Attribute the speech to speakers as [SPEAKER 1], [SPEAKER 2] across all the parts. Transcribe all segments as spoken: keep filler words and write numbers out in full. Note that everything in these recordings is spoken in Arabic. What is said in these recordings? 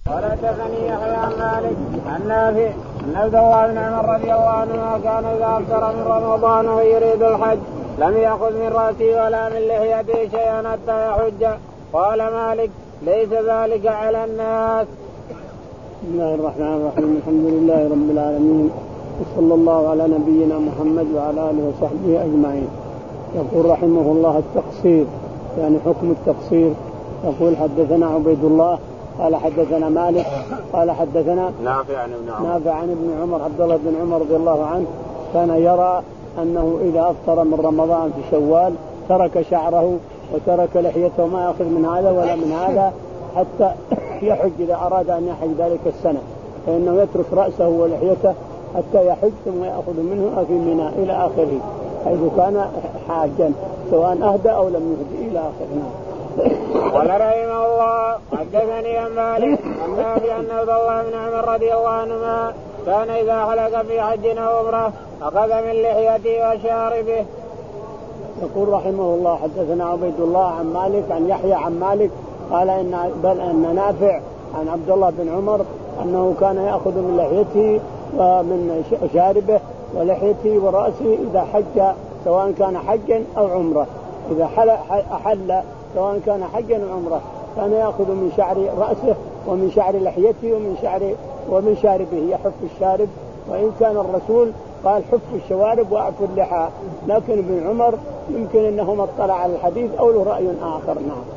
[SPEAKER 1] قال حدثني يحيى عن مالك عن نافع ان عبد الله بن عمر رضي الله عنهما كان اذا افطر من رمضان ويريد الحج لم يأخذ من رأسه ولا من لحيته شيئا حتى يحج. قال مالك ليس ذلك على الناس.
[SPEAKER 2] بسم الله الرحمن الرحيم. الحمد لله رب العالمين وصلى الله على نبينا محمد وعلى آله وصحبه أجمعين. يقول رحمه الله التقصير، يعني حكم التقصير. يقول حدثنا عبيد الله قال حدثنا مالك قال حدثنا
[SPEAKER 1] نافع عن ابن عمر
[SPEAKER 2] نافع عن ابن عمر عبد الله بن عمر رضي الله عنه كان يرى أنه إذا أفطر من رمضان في شوال ترك شعره وترك لحيته، ما يأخذ من هذا ولا من هذا حتى يحج إذا أراد أن يحج ذلك السنة، فإنه يترك رأسه ولحيته حتى يحج ثم يأخذ منه في منى إلى آخره، حيث كان حاجا سواء أهدى أو لم يهدي إلى آخره.
[SPEAKER 1] قال رحمه الله حدثني عن مالك عن نافع أن عبد الله بن عمر رضي الله عنهما كان إذا حلق في حج أو عمرة أخذ من لحيته وشاربه.
[SPEAKER 2] يقول رحمه الله حدثنا عبيد الله عن مالك عن يحيى عن مالك قال إن بل أن نافع عن عبد الله بن عمر أنه كان يأخذ من لحيته ومن شاربه ولحيته ورأسه إذا حج سواء كان حجا أو عمرة، إذا أحل سواء كان حجا أو عمرة كان يأخذ من شعر رأسه ومن شعر لحيته ومن شعر ومن شاربه يحف الشارب، وإن كان الرسول قال حف الشوارب وأعفوا اللحى، لكن ابن عمر يمكن أنه اطلع على الحديث أو له رأي آخر. نعم.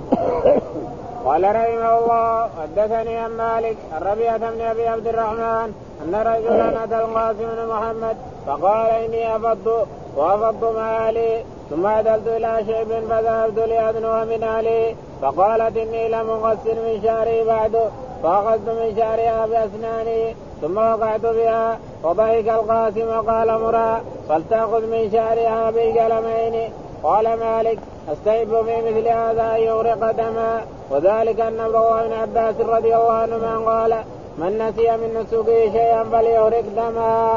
[SPEAKER 1] قال رحمه الله حدثني عن مالك الربيعة بن أبي عبد الرحمن أن رجلا أتى القاسم بن محمد فقال إني أفضت وأفضت مالي ثم عدلت إلى شيب فذهبت لأدنو من أهلي فقالت إني لم أغسل من شعري بعد فأخذت من شعرها بأسناني ثم وقعت بها وضحك القاسم وقال مرا فلتأخذ من شعرها بالقلمين. قال مالك استيب في مثل هذا أن يغرق دما، وذلك أن عبد الله بن عباس رضي الله عنهما قال من نسي من نسكه شيئا فليغرق دما.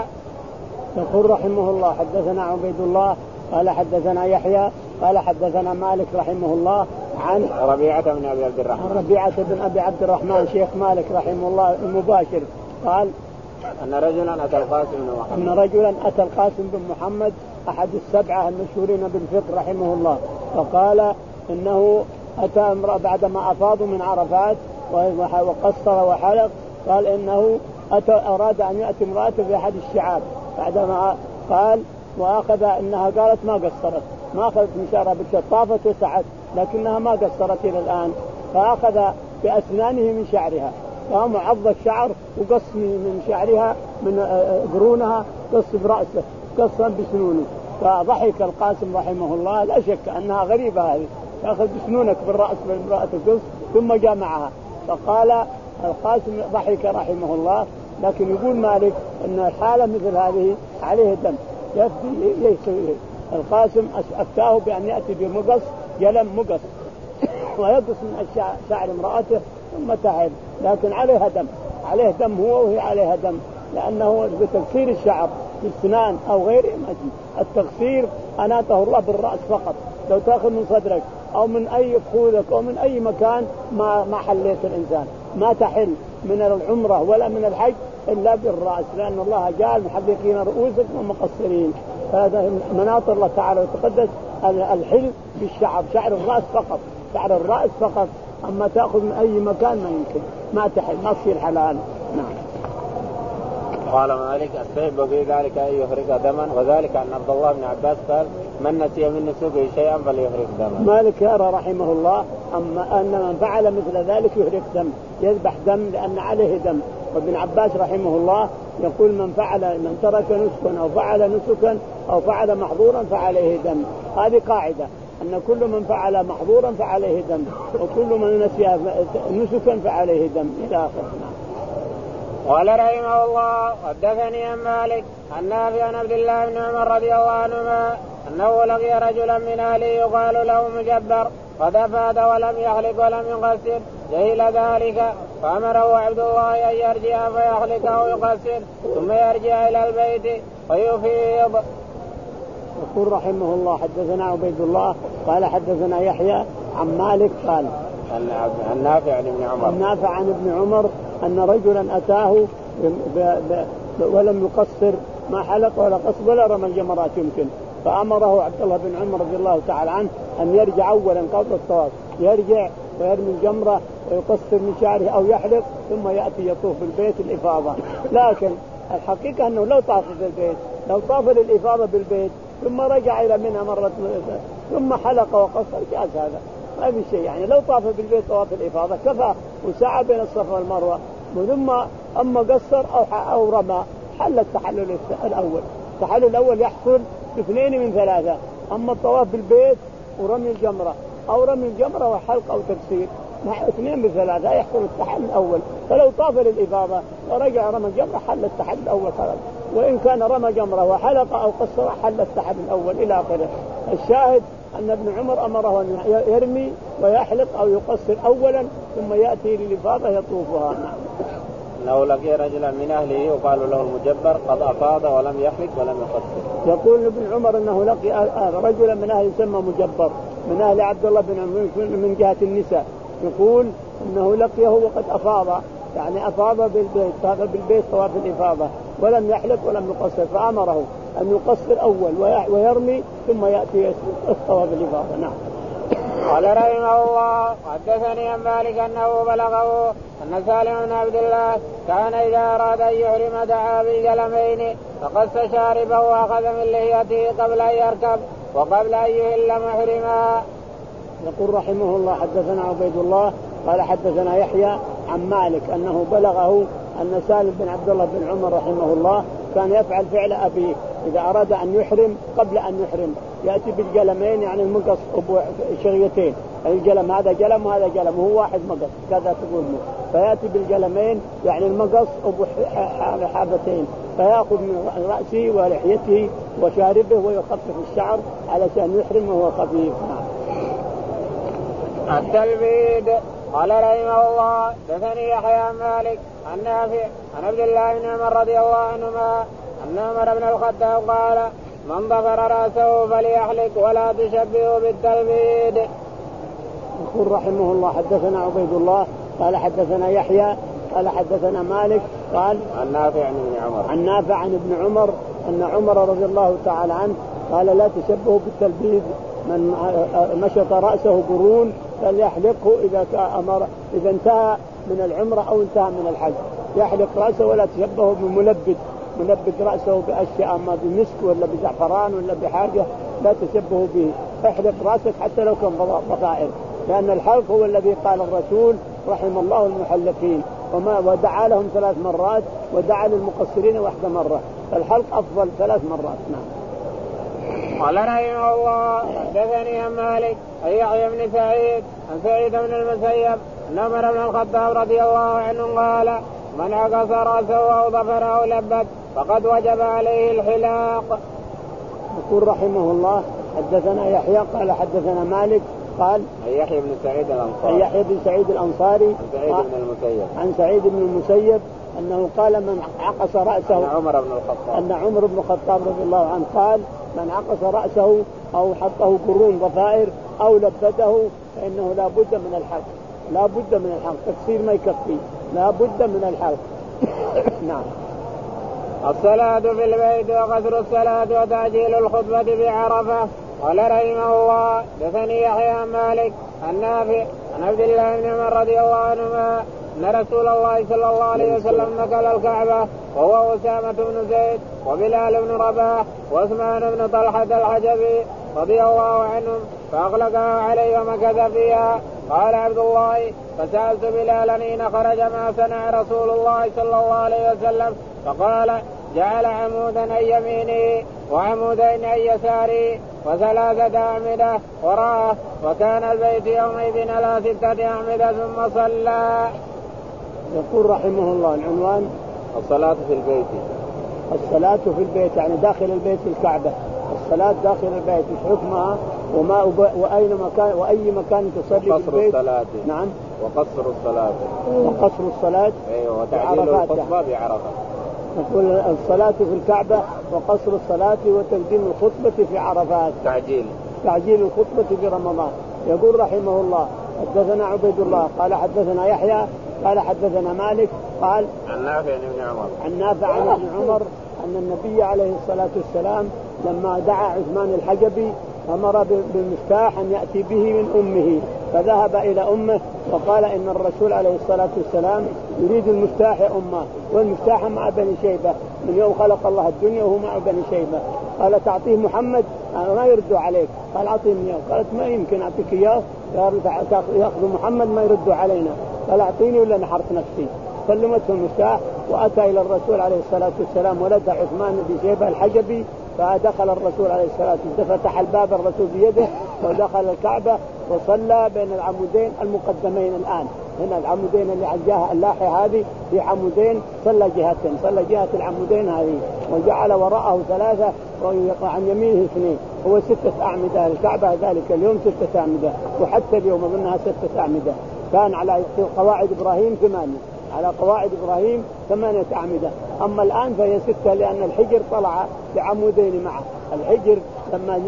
[SPEAKER 2] يقول رحمه الله حدثنا عبيد الله قال حدثنا يحيى قال حدثنا مالك رحمه الله عن
[SPEAKER 1] ربيعة بن أبي عبد الرحمن
[SPEAKER 2] ربيعة بن أبي عبد الرحمن شيخ مالك رحمه الله المباشر قال
[SPEAKER 1] أن رجلا أتى القاسم بن محمد
[SPEAKER 2] أن رجلا أتى القاسم بن محمد أحد السبعة المشهورين بالفقه رحمه الله، فقال إنه أتى امرأة بعدما أفاضوا من عرفات وقصر وحلق، قال إنه أتى أراد أن يأتي امرأته في أحد الشعاب بعدما قال وأخذ إنها قالت ما قصرت ما أخذت من شعرها بالشعر طافت وسعت لكنها ما قصرت إلى الآن، فأخذ بأسنانه من شعرها قام عض الشعر وقص من شعرها من قرونها قص برأسه قصا بسنونه، فضحك القاسم رحمه الله لا شك أنها غريبة هذه، تأخذ بسنونك بالرأس بالمرأة القص ثم جامعها، فقال القاسم ضحك رحمه الله. لكن يقول مالك أن الحالة مثل هذه عليه دم يفدي ليس القاسم أفتاه بأن يأتي بمقص يلم مقص ويقص من شعر امرأته ثم تحل، لكن عليها دم عليه دم هو وهي عليها دم، لأنه بتقصير الشعر بالسنان أو غيره مجيء. التقصير أناته الله بالرأس فقط، لو تأخذ من صدرك أو من أي فخوذك أو من أي مكان ما ما حليت الإنسان، ما تحل من العمرة ولا من الحج إلا بالرأس، لأن الله جعل محلقين رؤوسكم ومقصرين، هذا مناط الله تعالى وتقدس الحل بالشعر، شعر الرأس فقط شعر الرأس فقط، أما تأخذ من أي مكان ما يمكن ما تحل ما تصير حلال. نعم.
[SPEAKER 1] قال مالك استحب في ذلك أن يخرج دما، وذلك أن عبد الله بن عباس قال من نسي من نسوكه شيئا فليخرج دما.
[SPEAKER 2] مالك يرى رحمه الله أما أن من فعل مثل ذلك يخرج دم يذبح دم لأن عليه دم، وابن عباس رحمه الله يقول من فعل من ترك نسكا أو فعل نسكا أو فعل محظورا فعليه دم، هذه قاعدة أن كل من فعل محظورا فعليه دم وكل من نسي نسكا فعليه دم إلى آخره.
[SPEAKER 1] قال رحمه الله حدثني عن مالك عن نافع عن عبد الله بن عمر رضي الله عنهما أنه لقي رجلا من أهله يقال له مجبر قد أفاد ولم يحلق ولم يقصر جهل ذلك فأمره عبد الله أن يرجع فيحلق أو يقصر ثم يرجع إلى البيت ويفيض.
[SPEAKER 2] يقول رحمه الله حدثنا عبيد الله قال حدثنا يحيى عن مالك قال
[SPEAKER 1] النافع عن ابن عمر
[SPEAKER 2] النافع عن ابن عمر أن رجلا أتاه ب... ب... ولم يقصر ما حلق ولا قص ولا رمى الجمرات يمكن، فأمره عبد الله بن عمر رضي الله تعالى عنه أن يرجع أولا قبل الطواف، يرجع ويرمي الجمرة ويقصر من شعره أو يحلق ثم يأتي يطوف بالبيت الإفاضة. لكن الحقيقة أنه لو طاف بالبيت لو طاف للإفاضة بالبيت ثم رجع إلى منها مرة ثم حلق وقصر جاز هذا ما في شيء، يعني لو طاف بالبيت طواف الإفاضة كفى وسعى بين الصفا والمروة، ثم أما قصر أو أو رمى حل التحلل الأول. التحلل الأول يحصل باثنين من ثلاثة، أما الطواف بالبيت ورمي الجمرة أو رمي الجمرة وحلق أو تكسير اثنين من ثلاثة يحصل التحلل الأول. فلو طاف للإفاضة ورجع رمى الجمرة حل التحلل الأول خلاص، وإن كان رمى جمرة وحلق أو قصر حل التحلل الأول إلى آخره. الشاهد أن ابن عمر أمره أن يرمي ويحلق أو يقصر أولا ثم يأتي للإفاضة يطوفها.
[SPEAKER 1] لو لقي رجلا من أهله وقالوا له المجبر قد أفاض ولم يحلق ولم يقصر.
[SPEAKER 2] يقول ابن عمر أنه لقي رجلا من أهل يسمى مجبر من أهل عبد الله بن عمر من جهة النساء، يقول أنه لقيه وقد أفاض، يعني أفاض بالبيت طاف بالبيت طواف الإفاضة ولم يحلق ولم يقصر، فأمره أن يقصر أول ويرمي ثم يأتي طواف الإفاضة. نعم.
[SPEAKER 1] قال رحمه الله حدثني عن مالك أنه بلغه أن سالم بن عبد الله كان إذا أراد أن يحرم دعا بالجلمين فقص شاربه وأخذ من لحيته قبل أن يركب وقبل أن يهل محرما.
[SPEAKER 2] يقول رحمه الله حدثنا عبيد الله قال حدثنا يحيى عن مالك أنه بلغه أن سالم بن عبد الله بن عمر رحمه الله كان يفعل فعل أبيه إذا أراد أن يحرم قبل أن يحرم يأتي بالجلمين، يعني المقص شغيتين، الجلم هذا جلم وهذا جلم وهو واحد مقص كذا تقول له، فيأتي بالجلمين يعني المقص أبو حابتين، فيأخذ من رأسه ولحيته وشاربه ويخفف الشعر علشان يحرم وهو خفيف.
[SPEAKER 1] التلبيد. قال رحمه الله دثني يحيى عن مالك عن نافع عن عبد الله بن عمر رضي الله عنهما أن عمر بن الخطاب قال من ضفر رأسه فليحلق ولا تشبهه بالتلبيد.
[SPEAKER 2] يقول رحمه الله حدثنا عبيد الله قال حدثنا يحيى قال حدثنا مالك قال
[SPEAKER 1] عن نافع عن ابن عمر
[SPEAKER 2] عن نافع عن ابن عمر أن عمر رضي الله تعالى عنه قال لا تشبهوا بالتلبيد، من مشط رأسه قرون فليحلقه إذا أمر إذا انتهى من العمرة أو انتهى من الحج، يحلق رأسه ولا تشبهه بملبد ملبد رأسه بأشياء ما بمسك ولا بزعفران ولا بحاجة، لا تشبهه به، احلق رأسك حتى لو كان ضفائر، لأن الحلق هو الذي قال الرسول رحم الله المحلقين وما ودعا لهم ثلاث مرات ودعا للمقصرين واحدة مرة، الحلق أفضل ثلاث مرات. نعم.
[SPEAKER 1] قال رحمه الله حدثني عن مالك عن يحيى بن سعيد عن سعيد بن المسيب أن عمر بن الخطاب رضي الله عنه قال من عقص رأسه أو ظفره أو لبد فقد وجب عليه الحلاق.
[SPEAKER 2] يقول رحمه الله حدثنا يحيى قال حدثنا مالك قال
[SPEAKER 1] عن يحيى بن سعيد الأنصاري
[SPEAKER 2] عن يحيى بن سعيد الأنصاري
[SPEAKER 1] عن سعيد بن المسيب
[SPEAKER 2] عن سعيد بن المسيب أنه قال من عقص رأسه
[SPEAKER 1] أن عمر بن الخطاب
[SPEAKER 2] أن عمر بن الخطاب رضي الله عنه قال من عقص رأسه أو حطه قرون ضفائر أو لبده فإنه لا بد من الحلق، لا بد من الحلق، تكسير ما يكفي، لا بد من الحلق. نعم.
[SPEAKER 1] الصلاة في البيت وقصر الصلاة وتعجيل الخطبة بعرفة. قال رحمه الله دثني يحيى عن مالك عن نافع عن عبد الله بن عمر رضي الله عنهما أن رسول الله صلى الله عليه وسلم نقل الكعبة وهو أسامة بن زيد وبلال بن رباح وعثمان بن طلحة الحجبي رضي الله عنهم فأغلقها عليه ومكث فيها. قال عبد الله فسألت بلالا حين خرج ما صنع رسول الله صلى الله عليه وسلم فقال جعل عمودا عن يمينه وعمودين عن يساره وثلاثة أعمدة وراءه وكان البيت يومئذ على ستة أعمدة ثم صلى.
[SPEAKER 2] يقول رحمه الله العنوان
[SPEAKER 1] الصلاة في البيت.
[SPEAKER 2] الصلاة في البيت يعني داخل البيت الكعبة، الصلاة داخل البيت مش حكمها وما وأين مكان وأي مكان تصلي في البيت.
[SPEAKER 1] الصلاة.
[SPEAKER 2] نعم.
[SPEAKER 1] وقصر الصلاة.
[SPEAKER 2] وقصر الصلاة.
[SPEAKER 1] أيوة وتعجيل الخطبة بعرفة.
[SPEAKER 2] يقول الصلاة في الكعبة وقصر الصلاة وتقديم الخطبة في عرفات.
[SPEAKER 1] تعجيل.
[SPEAKER 2] تعجيل الخطبة في رمضان. يقول رحمه الله حدثنا عبيد الله قال حدثنا يحيى قال حدثنا مالك قال
[SPEAKER 1] عن نافع عن ابن عمر
[SPEAKER 2] عن نافع عن ابن عمر أن النبي عليه الصلاة والسلام لما دعا عثمان الحجبي أمر بالمفتاح أن يأتي به من أمه، فذهب إلى أمه وقال إن الرسول عليه الصلاة والسلام يريد المفتاح يا أمه، والمفتاح مع بني شيبة من يوم خلق الله الدنيا وهو مع بني شيبة. قال تعطيه محمد ما يردوا عليك، قال أعطيني إياه. قالت ما يمكن أعطيك إياه يأخذ محمد ما يردوا علينا، قال أعطيني ولا نحرت نفسي. سلمته المفتاح وأتى إلى الرسول عليه الصلاة والسلام ولد عثمان بن شيبة الحجبي، فدخل الرسول عليه الصلاة والسلام فتح الباب الرسول بيده ودخل الكعبة وصلى بين العمودين المقدمين. الآن هنا العمودين اللي على الجهة اللاحية هذه في عمودين، صلى جهتين، صلى جهة العمودين هذه وجعل وراءه ثلاثة وعن يمينه اثنين، هو ستة أعمدة. الكعبة ذلك اليوم ستة أعمدة، وحتى اليوم أظنها ستة أعمدة. كان على قواعد إبراهيم ثمانية، على قواعد إبراهيم ثمانية أعمدة، أما الآن فهي ستة لأن الحجر طلع بعمودين معه. الحجر لما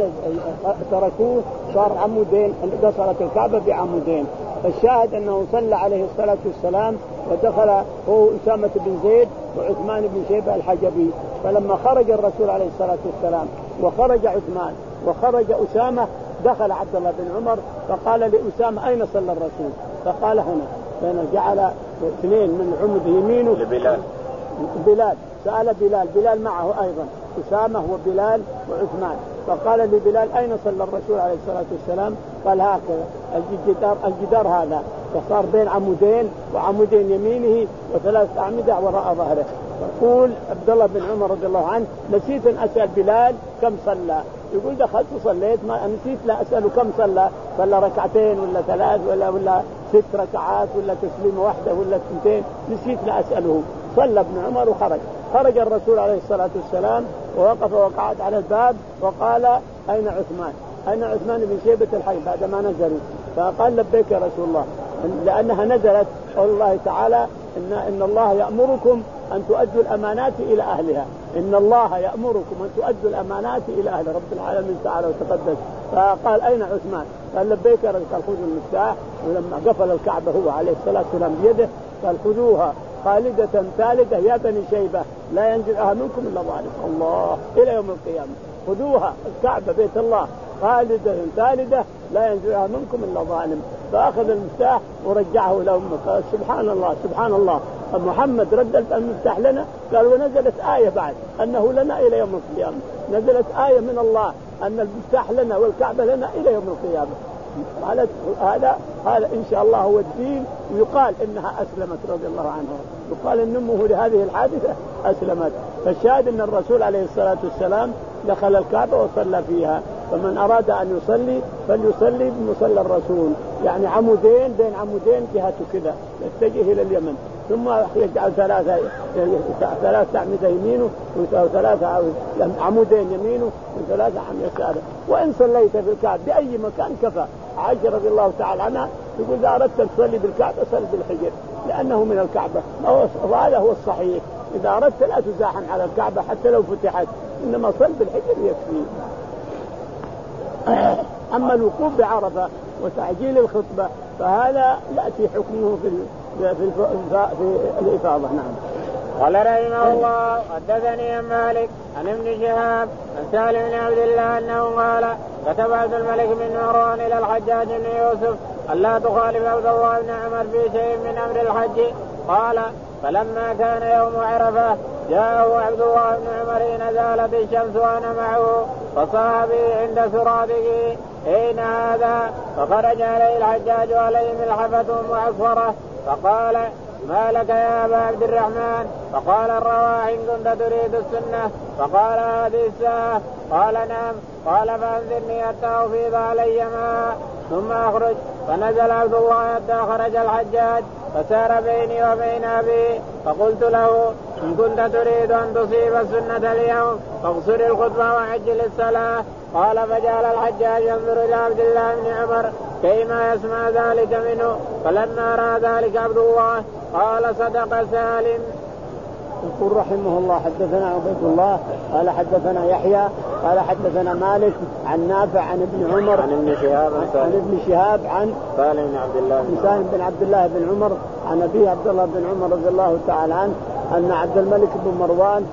[SPEAKER 2] تركوه صار عمودين، قصرت الكعبة بعمودين. فالشاهد أنه صلى عليه الصلاة والسلام ودخل هو أسامة بن زيد وعثمان بن شيبة الحجبي. فلما خرج الرسول عليه الصلاة والسلام وخرج عثمان وخرج أسامة دخل عبد الله بن عمر فقال لأسامة أين صلى الرسول؟ فقال هنا. فهنا جعل اثنين من عمد يمينه
[SPEAKER 1] لبلال.
[SPEAKER 2] بلال سأل بلال، بلال معه أيضا أسامة وبلال وعثمان، فقال لبلال أين صلى الرسول عليه الصلاة والسلام؟ قال هكذا الجدار, الجدار هذا، فصار بين عمودين وعمودين يمينه وثلاث أعمدة وراء ظهره. يقول عبد الله بن عمر رضي الله عنه نسيت أن أسأل بلال كم صلى، يقول دخلت وصليت ما نسيت لا أسأله كم صلى، صلى ركعتين ولا ثلاث ولا ولا ست ركعات ولا تسليمة واحدة ولا اثنتين، نسيت لا أسأله. صلى ابن عمر وخرج. خرج الرسول عليه الصلاة والسلام ووقف وقعد على الباب وقال أين عثمان؟ أين عثمان بن شيبة الحي بعدما نزلوا؟ فقال لبيك يا رسول الله، لأنها نزلت قول الله تعالى إن, إن الله يأمركم أن تؤدوا الأمانات إلى أهلها، إن الله يأمركم أن تؤدوا الأمانات إلى أهل رب العالمين تعالى وتقدس. فقال أين عثمان؟ قال لبيك يا رسول الله. خذوا المفتاح، ولما قفل الكعبة هو عليه الصلاة والسلام بيده قال خذوها خالدة ثالثة يا بني شيبة لا ينزعها منكم إلا ظالم. الله إلى يوم القيامة خذوها الكعبة بيت الله خالدة ثالثة لا ينزعها منكم إلا ظالم. فأخذ المفتاح ورجعه إلى أمه. قال سبحان الله سبحان الله، محمد رد المفتاح لنا. قال ونزلت آية بعد أنه لنا إلى يوم القيامة، نزلت آية من الله أن المفتاح لنا والكعبة لنا إلى يوم القيامة. هذا هذا إن شاء الله هو الدين. ويقال إنها أسلمت رضي الله عنها، يقال إن أمه لهذه الحادثة أسلمت. فالشاهد أن الرسول عليه الصلاة والسلام دخل الكعبة وصلى فيها. فمن أراد أن يصلي فليصلي بمصلى الرسول، يعني عمودين بين عمودين جهته كذا يتجه إلى اليمن، ثم يجعل ثلاثة ثلاثة أعمدة يمينه وثلاثة عمودين يمينه وثلاثة عن يساره. وإن صليت في الكعبة بأي مكان كفى. عائشة رضي الله تعالى عنها يقول إذا أردت أن تصلي بالكعبة صل بالحجر لأنه من الكعبة، وهذا هو الصحيح. إذا أردت لا تزاحم على الكعبة حتى لو فتحت، إنما صل بالحجر يكفي. أما الوقوف بعرفة وتعجيل الخطبة فهذا يأتي حكمه في في في الإفاضة. نعم.
[SPEAKER 1] قال رحمه الله حدثني عن مالك عن ابن شهاب عن سالم بن عبد الله أنه قال كتب عبد الملك بن مروان إلى الحجاج بن يوسف ألا تخالف عبد الله بن عمر في شيء من أمر الحج. قال فلما كان يوم عرفة جاءه عبد الله بن عمر حين زالت الشمس وأنا معه فصاح به عند سرابه أين هذا؟ فخرج عليه الحجاج عليه ملحفة معصفرة فقال ما لك يا أبا عبد الرحمن؟ فقال الرواح إن كنت تريد السنة. فقال هذه الساعة؟ قال نعم. قال فأنذرني حتى أفيض علي ماء ثم أخرج. فنزل عبد الله حتى خرج الحجاج فسار بيني وبين أبي فقلت له إن كنت تريد أن تصيب السنة اليوم فاقصر الخطبة وعجل الصلاة. قال فجعل الحجاج ينظر إلى عبد الله بن عمر كيما يسمع ذلك منه. فلما رأى ذلك عبد الله قال صدق سالم.
[SPEAKER 2] يقول رحمه الله حدثنا عبيد الله قال حدثنا يحيى قال حدثنا مالك عن نافع عن ابن عمر
[SPEAKER 1] عن ابن شهاب
[SPEAKER 2] عن ابن شهاب عن
[SPEAKER 1] سالم بن عبد الله بن
[SPEAKER 2] سالم بن عبد الله بن عمر عن أبيه عبد الله بن عمر رضي الله تعالى عنه أن عبد الملك بن مروان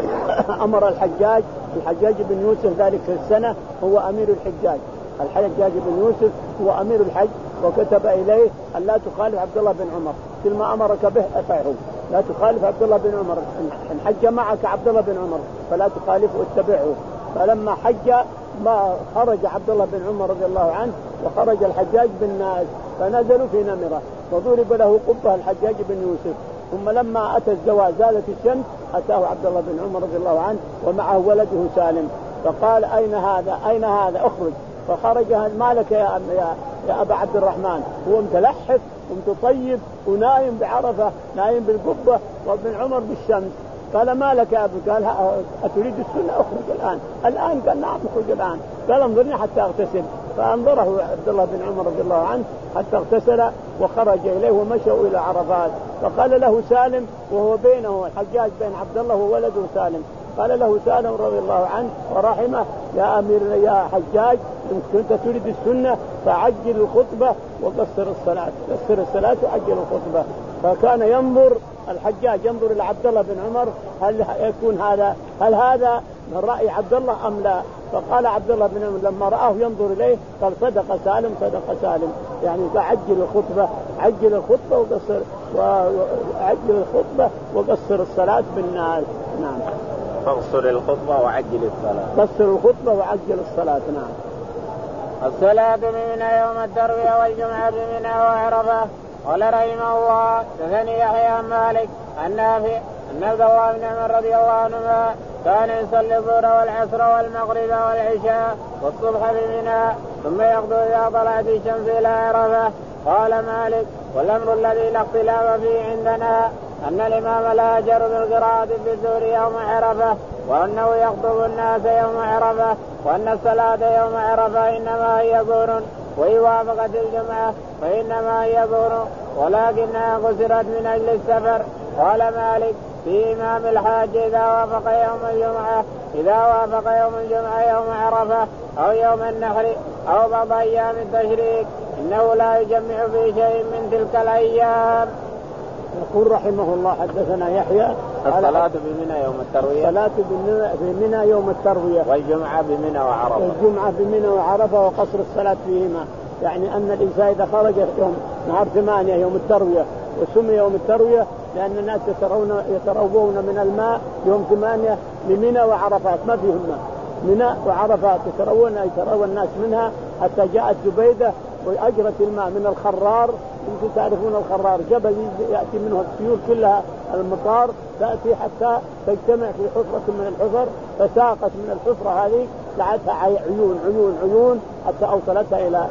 [SPEAKER 2] أمر الحجاج الحجاج بن يوسف ذلك السنة هو أمير الحجاج. الحجاج بن يوسف هو أمير الحج وكتب إليه أن لا تخالف عبد الله بن عمر كل ما أمرك به أطعه لا تخالف عبد الله بن عمر إن حج معك عبد الله بن عمر فلا تخالفه واتبعه. فلما حج ما خرج عبد الله بن عمر رضي الله عنه وخرج الحجاج بالناس فنزلوا في نمرة وضرب له قبة الحجاج بن يوسف. ثم لما أتى الزوال زالت الشمس أتاه عبد الله بن عمر رضي الله عنه ومعه ولده سالم فقال أين هذا أين هذا أخرج. فخرج ما لك يا, يا, يا أبا عبد الرحمن هو متلحف ومتطيب ونايم بعرفة نايم بالقبة وابن عمر بالشمس. قال ما لك يا أبو قال أتريد السنة أخرج الآن الآن قال نعم أخرج الآن قال انظرني حتى أغتسل. فأنظره عبد الله بن عمر رضي الله عنه حتى اغتسل وخرج إليه ومشوا إلى عرفات. فقال له سالم وهو بينه الحجاج بين عبد الله وولده سالم قال له سالم رضي الله عنه ورحمه يا أمير يا حجاج إن كنت تريد السنة فعجل الخطبة وقصر الصلاة قصر الصلاة وعجل الخطبة. فكان ينظر الحجاج ينظر إلى عبد الله بن عمر هل يكون هذا هل هذا من رأي عبد الله أم لا. فقال عبد الله بن عمر لما رآه ينظر إليه قال صدق سالم صدق سالم يعني عجل الخطبة عجل الخطبة وقصر وعجل الخطبة وقصر الصلاة بالناس. نعم
[SPEAKER 1] فاقصر الخطبة وعجل الصلاة
[SPEAKER 2] قصر الخطبة وعجل الصلاة. نعم
[SPEAKER 1] الصلاة بمنى يوم التروية والجمعة بمنى وعرفة. قال رحمه الله حدثني يحيى عن مالك عن نافع أن عبد الله بن عمر رضي الله عنهما كان يصلي الظهر والعصر والمغرب والعشاء والصبح بمنى ثم يغدو إذا طلعت الشمس إلى عرفة. قال مالك والأمر الذي لا اختلاف فيه عندنا أن الإمام لا يجهر بالقراءة في الظهر يوم عرفة وأنه يخطب الناس يوم عرفة وأن الصلاة يوم عرفة إنما هي ظهر وإن وافقت الجمعة فإنما هي ظهر ولكنها قصرت من أجل السفر. قال مالك في إمام الحاج إذا وافق يوم الجمعة إذا وافق يوم الجمعة يوم عرفة أو يوم النحر أو بعض أيام التشريك إنه لا يجمع في شيء من تلك الأيام.
[SPEAKER 2] يقول رحمه الله حدثنا يحيى
[SPEAKER 1] الصلاة بمنى يوم التروية
[SPEAKER 2] الصلاة بمنى يوم التروية
[SPEAKER 1] والجمعة بمنى وعرفة
[SPEAKER 2] والجمعة بمنى وعرفة وقصر الصلاة فيهما. يعني أن الإنسان إذا خرج يوم نهار ثمانية يوم التروية وسمي يوم التروية لأن الناس يترون يتروون من الماء يوم ثمانية لمنى وعرفات ما فيهم ماء منى وعرفات يتروون يتروى الناس منها حتى جاءت زبيدة وأجرت الماء من الخرار. يمكن تعرفون الخرار جبل يأتي منه السيول كلها المطار تأتي حتى تجتمع في حفرة من الحفر فساقت من الحفرة هذه لعتها عيون عيون عيون حتى أوصلتها إلى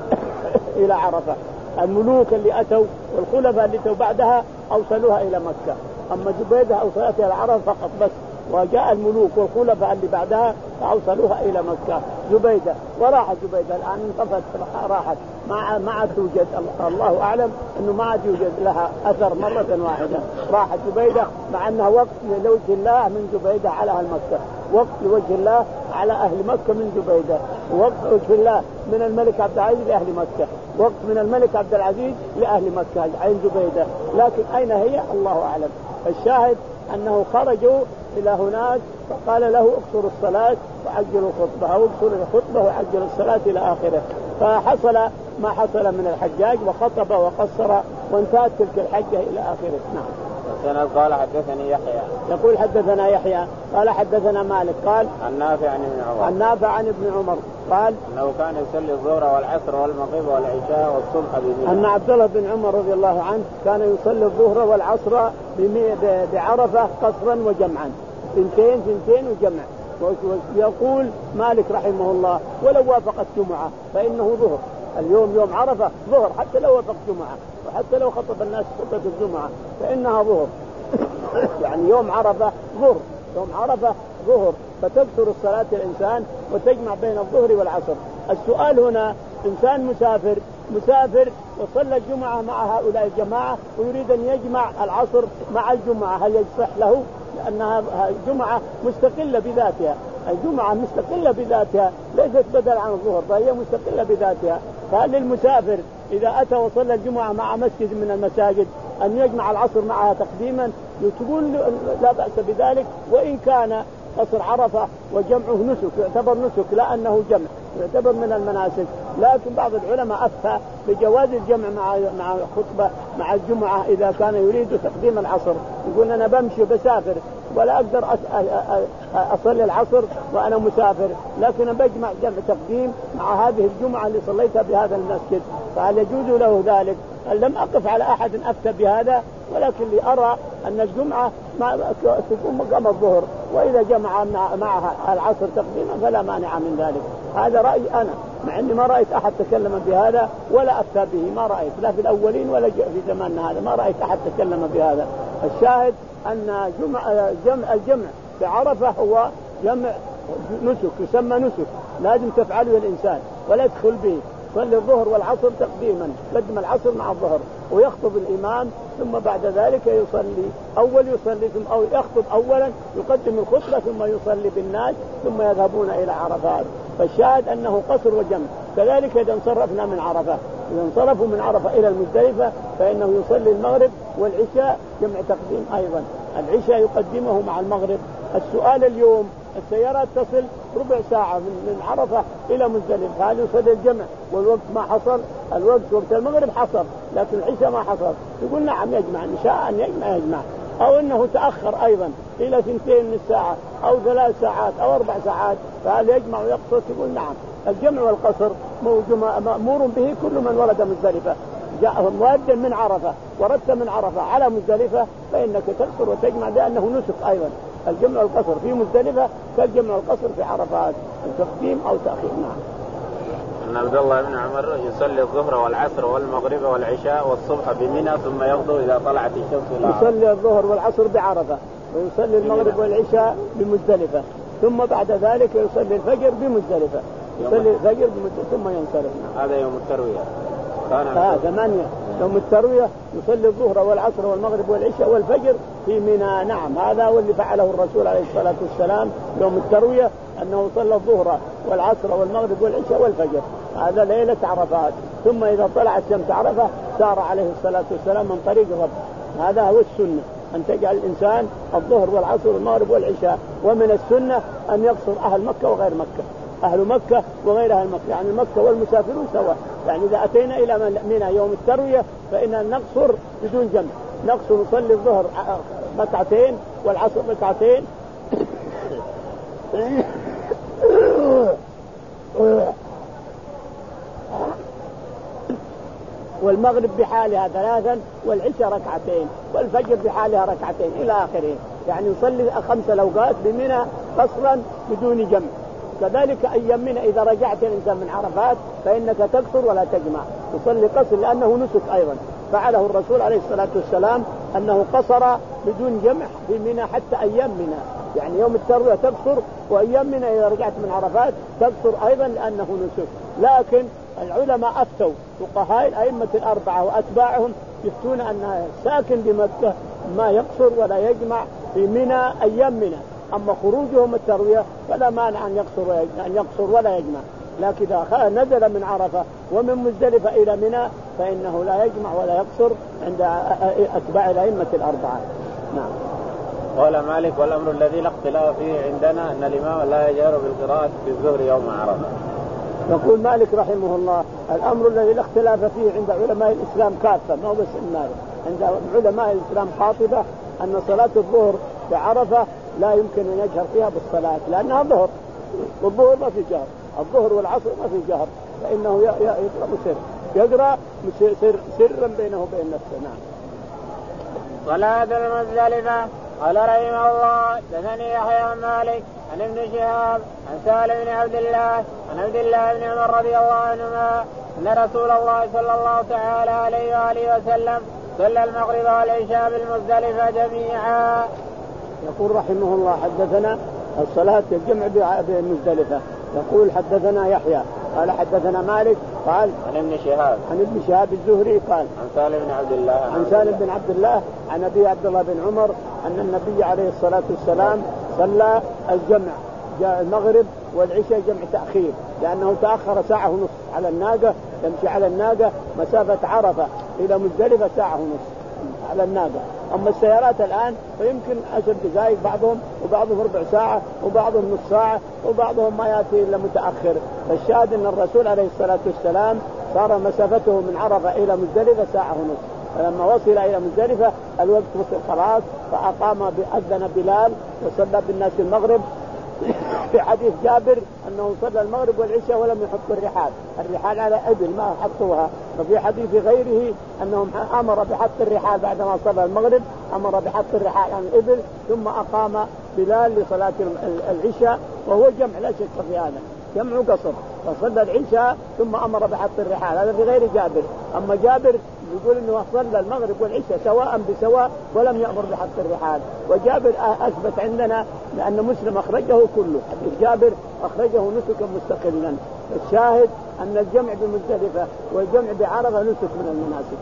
[SPEAKER 2] إلى عرفة. الملوك اللي أتوا والخلفاء اللي أتوا بعدها أوصلوها إلى مكة أما زبيدة أوصلتها إلى عرفة فقط بس. وجاء الملوك والخلفاء اللي بعدها فأوصلوها إلى مكة زبيدة وراحت زبيدة الآن انطفت راحت ما ما عاد توجد الله أعلم إنه ما عاد يوجد لها أثر مرة واحدة راحت زبيدة مع أنها وقت لوجه الله من زبيدة على أهل مكة وقت لوجه الله على أهل مكة من زبيدة وقت وجه الله من الملك عبد العزيز لأهل مكة وقت من الملك عبد العزيز لأهل مكة عين زبيدة. لكن أين هي الله أعلم. الشاهد أنه خرجوا إلى هناك فقال له اقصر الصلاة وعجل الخطبة أو اقصر الخطبة وعجل الصلاة إلى آخره. فحصل ما حصل من الحجاج وخطب وقصر وانتهت تلك الحجة إلى آخره. نعم.
[SPEAKER 1] قال حدثني يحيى
[SPEAKER 2] يقول حدثنا يحيى قال حدثنا مالك قال
[SPEAKER 1] عن نافع عن ابن عمر
[SPEAKER 2] عن نافع عن ابن عمر قال
[SPEAKER 1] أنه كان يصلي الظهر والعصر والمغرب والعشاء والصبح بمنى.
[SPEAKER 2] أن عبد الله بن عمر رضي الله عنه كان يصلي الظهر والعصر بعرفة قصرا وجمعا اثنتين اثنتين وجمع. ويقول مالك رحمه الله ولو وافقت جمعة فإنه ظهر. اليوم يوم عرفة ظهر حتى لو وافق جمعة وحتى لو خطب الناس خطبة الجمعة فإنها ظهر. يعني يوم عرفة ظهر يوم عرفة ظهر فتكثر الصلاة الإنسان وتجمع بين الظهر والعصر. السؤال هنا إنسان مسافر مسافر وصلى الجمعة مع هؤلاء الجماعة ويريد أن يجمع العصر مع الجمعة هل يصح له أنها جمعة مستقلة بذاتها، الجمعة مستقلة بذاتها ليست بدل عن الظهر، فهي مستقلة بذاتها. فهل للمسافر إذا أتى وصلى الجمعة مع مسجد من المساجد أن يجمع العصر معها تقديما؟ تقول لا بأس بذلك، وإن كان قصر عرفة وجمعه نسك يعتبر نسك لا أنه جمع، يعتبر من المناسك. لكن بعض العلماء أفتى بجواز الجمع مع مع خطبة مع الجمعة إذا كان يريد تقديم العصر. يقول أنا بمشي بسافر ولا أقدر أصلي العصر وأنا مسافر، لكن بجمع جمع تقديم مع هذه الجمعة اللي صليتها بهذا المسجد، فهل يجوز له ذلك؟ لم أقف على أحد أفتى بهذا، ولكن لأرى أن الجمعة تقوم مقام الظهر، وإذا جمع معها العصر تقديما فلا مانع من ذلك. هذا رأي أنا، مع أني ما رأيت أحد تكلم بهذا ولا أفتى به، ما رأيت لا في الأولين ولا في زماننا هذا، ما رأيت أحد تكلم بهذا. الشاهد أن جمع جمع الجمع بعرفة هو جمع نسك، يسمى نسك، لازم تفعله الإنسان ولا يدخل به. صلي الظهر والعصر تقديما، قدم العصر مع الظهر، ويخطب الإمام، ثم بعد ذلك يصلي أول يصلي ثم أو يخطب أولا يقدم الخطبة ثم يصلي بالناس ثم يذهبون إلى عرفات. فالشاهد أنه قصر وجمع. كذلك إذا انصرفنا من عرفة، إذا انصرفوا من عرفة إلى المزدلفة فإنه يصلي المغرب والعشاء جمع تقديم أيضا، العشاء يقدمه مع المغرب. السؤال اليوم السيارات تصل ربع ساعة من عرفة إلى مزدلفة، هل يصلي الجمع والوقت ما حصل؟ الوقت وقت المغرب حصل لكن العشاء ما حصل. يقول نعم يجمع، إن شاء أن يجمع يجمع، أو أنه تأخر أيضا إلى ثنتين من الساعة أو ثلاث ساعات أو أربع ساعات، فهل يجمع ويقصر؟ يقول نعم. الجمع والقصر مأمور به كل من ورد مزدلفة، جاء مواد من عرفة وردت من عرفة على مزدلفة فإنك تقصر وتجمع، لأنه نسك أيضا. الجمع والقصر في مزدلفة كالجمع والقصر في عرفات، التقديم أو تأخير. نعم.
[SPEAKER 1] أن عبد الله بن عمر يصلي الظهر والعصر والمغرب والعشاء والصبح بمنى ثم يغدو إذا طلعت الشمس.
[SPEAKER 2] يصلي الظهر والعصر بعرفة، ويصلي المغرب والعشاء بمزدلفة، ثم بعد ذلك يصلي الفجر بمزدلفة، يصلي الفجر بمزدلفة ثم ينصرف.
[SPEAKER 1] هذا يوم التروية.
[SPEAKER 2] آه ثمانية يوم التروية يصلي الظهر والعصر والمغرب والعشاء والفجر في منى. نعم، هذا هو اللي فعله الرسول عليه الصلاة والسلام يوم التروية، أنه صلى الظهر والعصر والمغرب والعشاء والفجر، هذا ليلة عرفات. ثم إذا طلعت شمس عرفة سار عليه الصلاة والسلام من طريق الرب. هذا هو السنة، أن تجعل الإنسان الظهر والعصر والمغرب والعشاء. ومن السنة أن يقصر أهل مكة وغير مكة، أهل مكة وغير أهل مكة، يعني مكة والمسافرون سواء. يعني إذا أتينا إلى منى يوم التروية فإننا نقصر بدون جمع، نقصر نصلي الظهر ركعتين والعصر ركعتين والمغرب بحالها ثلاثا والعشاء ركعتين والفجر بحالها ركعتين إلى آخره. يعني نصلي خمس الأوقات بمنى قصرا بدون جمع. كذلك أيام منى إذا رجعت الإنسان من عرفات فإنك تقصر ولا تجمع، تصلي قصر لأنه نسك أيضا. فعله الرسول عليه الصلاة والسلام أنه قصر بدون جمع في منى حتى أيام منى، يعني يوم التروية تقصر، وأيام منى إذا رجعت من عرفات تقصر أيضا لأنه نسك. لكن العلماء أفتوا، فقهاء الأئمة الأربعة وأتباعهم يفتون أن ساكن بمكة ما يقصر ولا يجمع في منى أيام منى، أما خروجهم التروية فلا مانع أن يقصر أن يقصر ولا يجمع. لكن إذا نزل من عرفة ومن مزدلفة إلى منى فإنه لا يجمع ولا يقصر عند أتباع الأئمة الأربعة. نعم.
[SPEAKER 1] قال مالك: والأمر الذي لا اختلاف فيه عندنا أن الإمام لا يجهر بالقراءة في الظهر يوم عرفة.
[SPEAKER 2] يقول مالك رحمه الله: الأمر الذي لا اختلاف فيه عند علماء الإسلام كافة، ما هو بس مالك، عند علماء الإسلام قاطبة، أن صلاة الظهر بعرفة لا يمكن أن يجهر فيها بالصلاة لأنها ظهر، والظهر ما في جهر، الظهر والعصر ما في جهر، فإنه يقرأ سر يقرأ سر سرا بينه وبين نفسه. نعم.
[SPEAKER 1] صلاة المزدلفة. قال رحمه الله: دثني يحيى عن مالك عن ابن شهاب عن سالم بن عبد الله عن عبد الله بن عمر رضي الله عنهما أن رسول الله صلى الله تعالى عليه وآله وسلم صلى المغرب والعشاء بالمزدلفة جميعا.
[SPEAKER 2] يقول رحمه الله: حدثنا الصلاة الجمع بالمزدلفة. يقول حدثنا يحيى قال حدثنا مالك قال
[SPEAKER 1] عن ابن شهاب
[SPEAKER 2] عن ابن شهاب الزهري قال
[SPEAKER 1] عن سالم بن عبد الله
[SPEAKER 2] عن سالم بن عبد الله عن أبي عبد الله بن عمر أن النبي عليه الصلاة والسلام صلى الجمع جاء المغرب والعشاء جمع تأخير لأنه تأخر ساعة ونصف على الناقة، يمشي على الناقة مسافة عرفة إلى مزدلفة ساعة ونصف على الناقة. أما السيارات الآن فيمكن عشر دقائق بعضهم، وبعضهم ربع ساعة، وبعضهم نصف ساعة، وبعضهم ما يأتي إلا متأخر. فالشاهد أن الرسول عليه الصلاة والسلام صار مسافته من عرفة إلى مزدلفة ساعة ونصف. فلما وصل إلى مزدلفة الوقت وصل خلاص، فأقام بأذن بلال وصلى بالناس المغرب. في حديث جابر أنه صلى المغرب والعشاء ولم يحط الرحال، الرحال على إبل ما حطوها. وفي حديث غيره أنهم أمر بحط الرحال بعدما صلى المغرب، أمر بحط الرحال عن الإبل، ثم أقام بلال لصلاة العشاء، وهو جمع لا شك في هذا، جمع قصر. فصلى العشاء ثم أمر بحط الرحال، هذا في غير جابر. أما جابر يقول انه صلى المغرب والعشاء سواء بسواء ولم يأمر بحط الرحال. وجابر اثبت عندنا لان مسلم اخرجه كله، حديث جابر اخرجه نسكا مستقلا. الشاهد ان الجمع بمزدلفه والجمع بعرفه نسك من المناسك.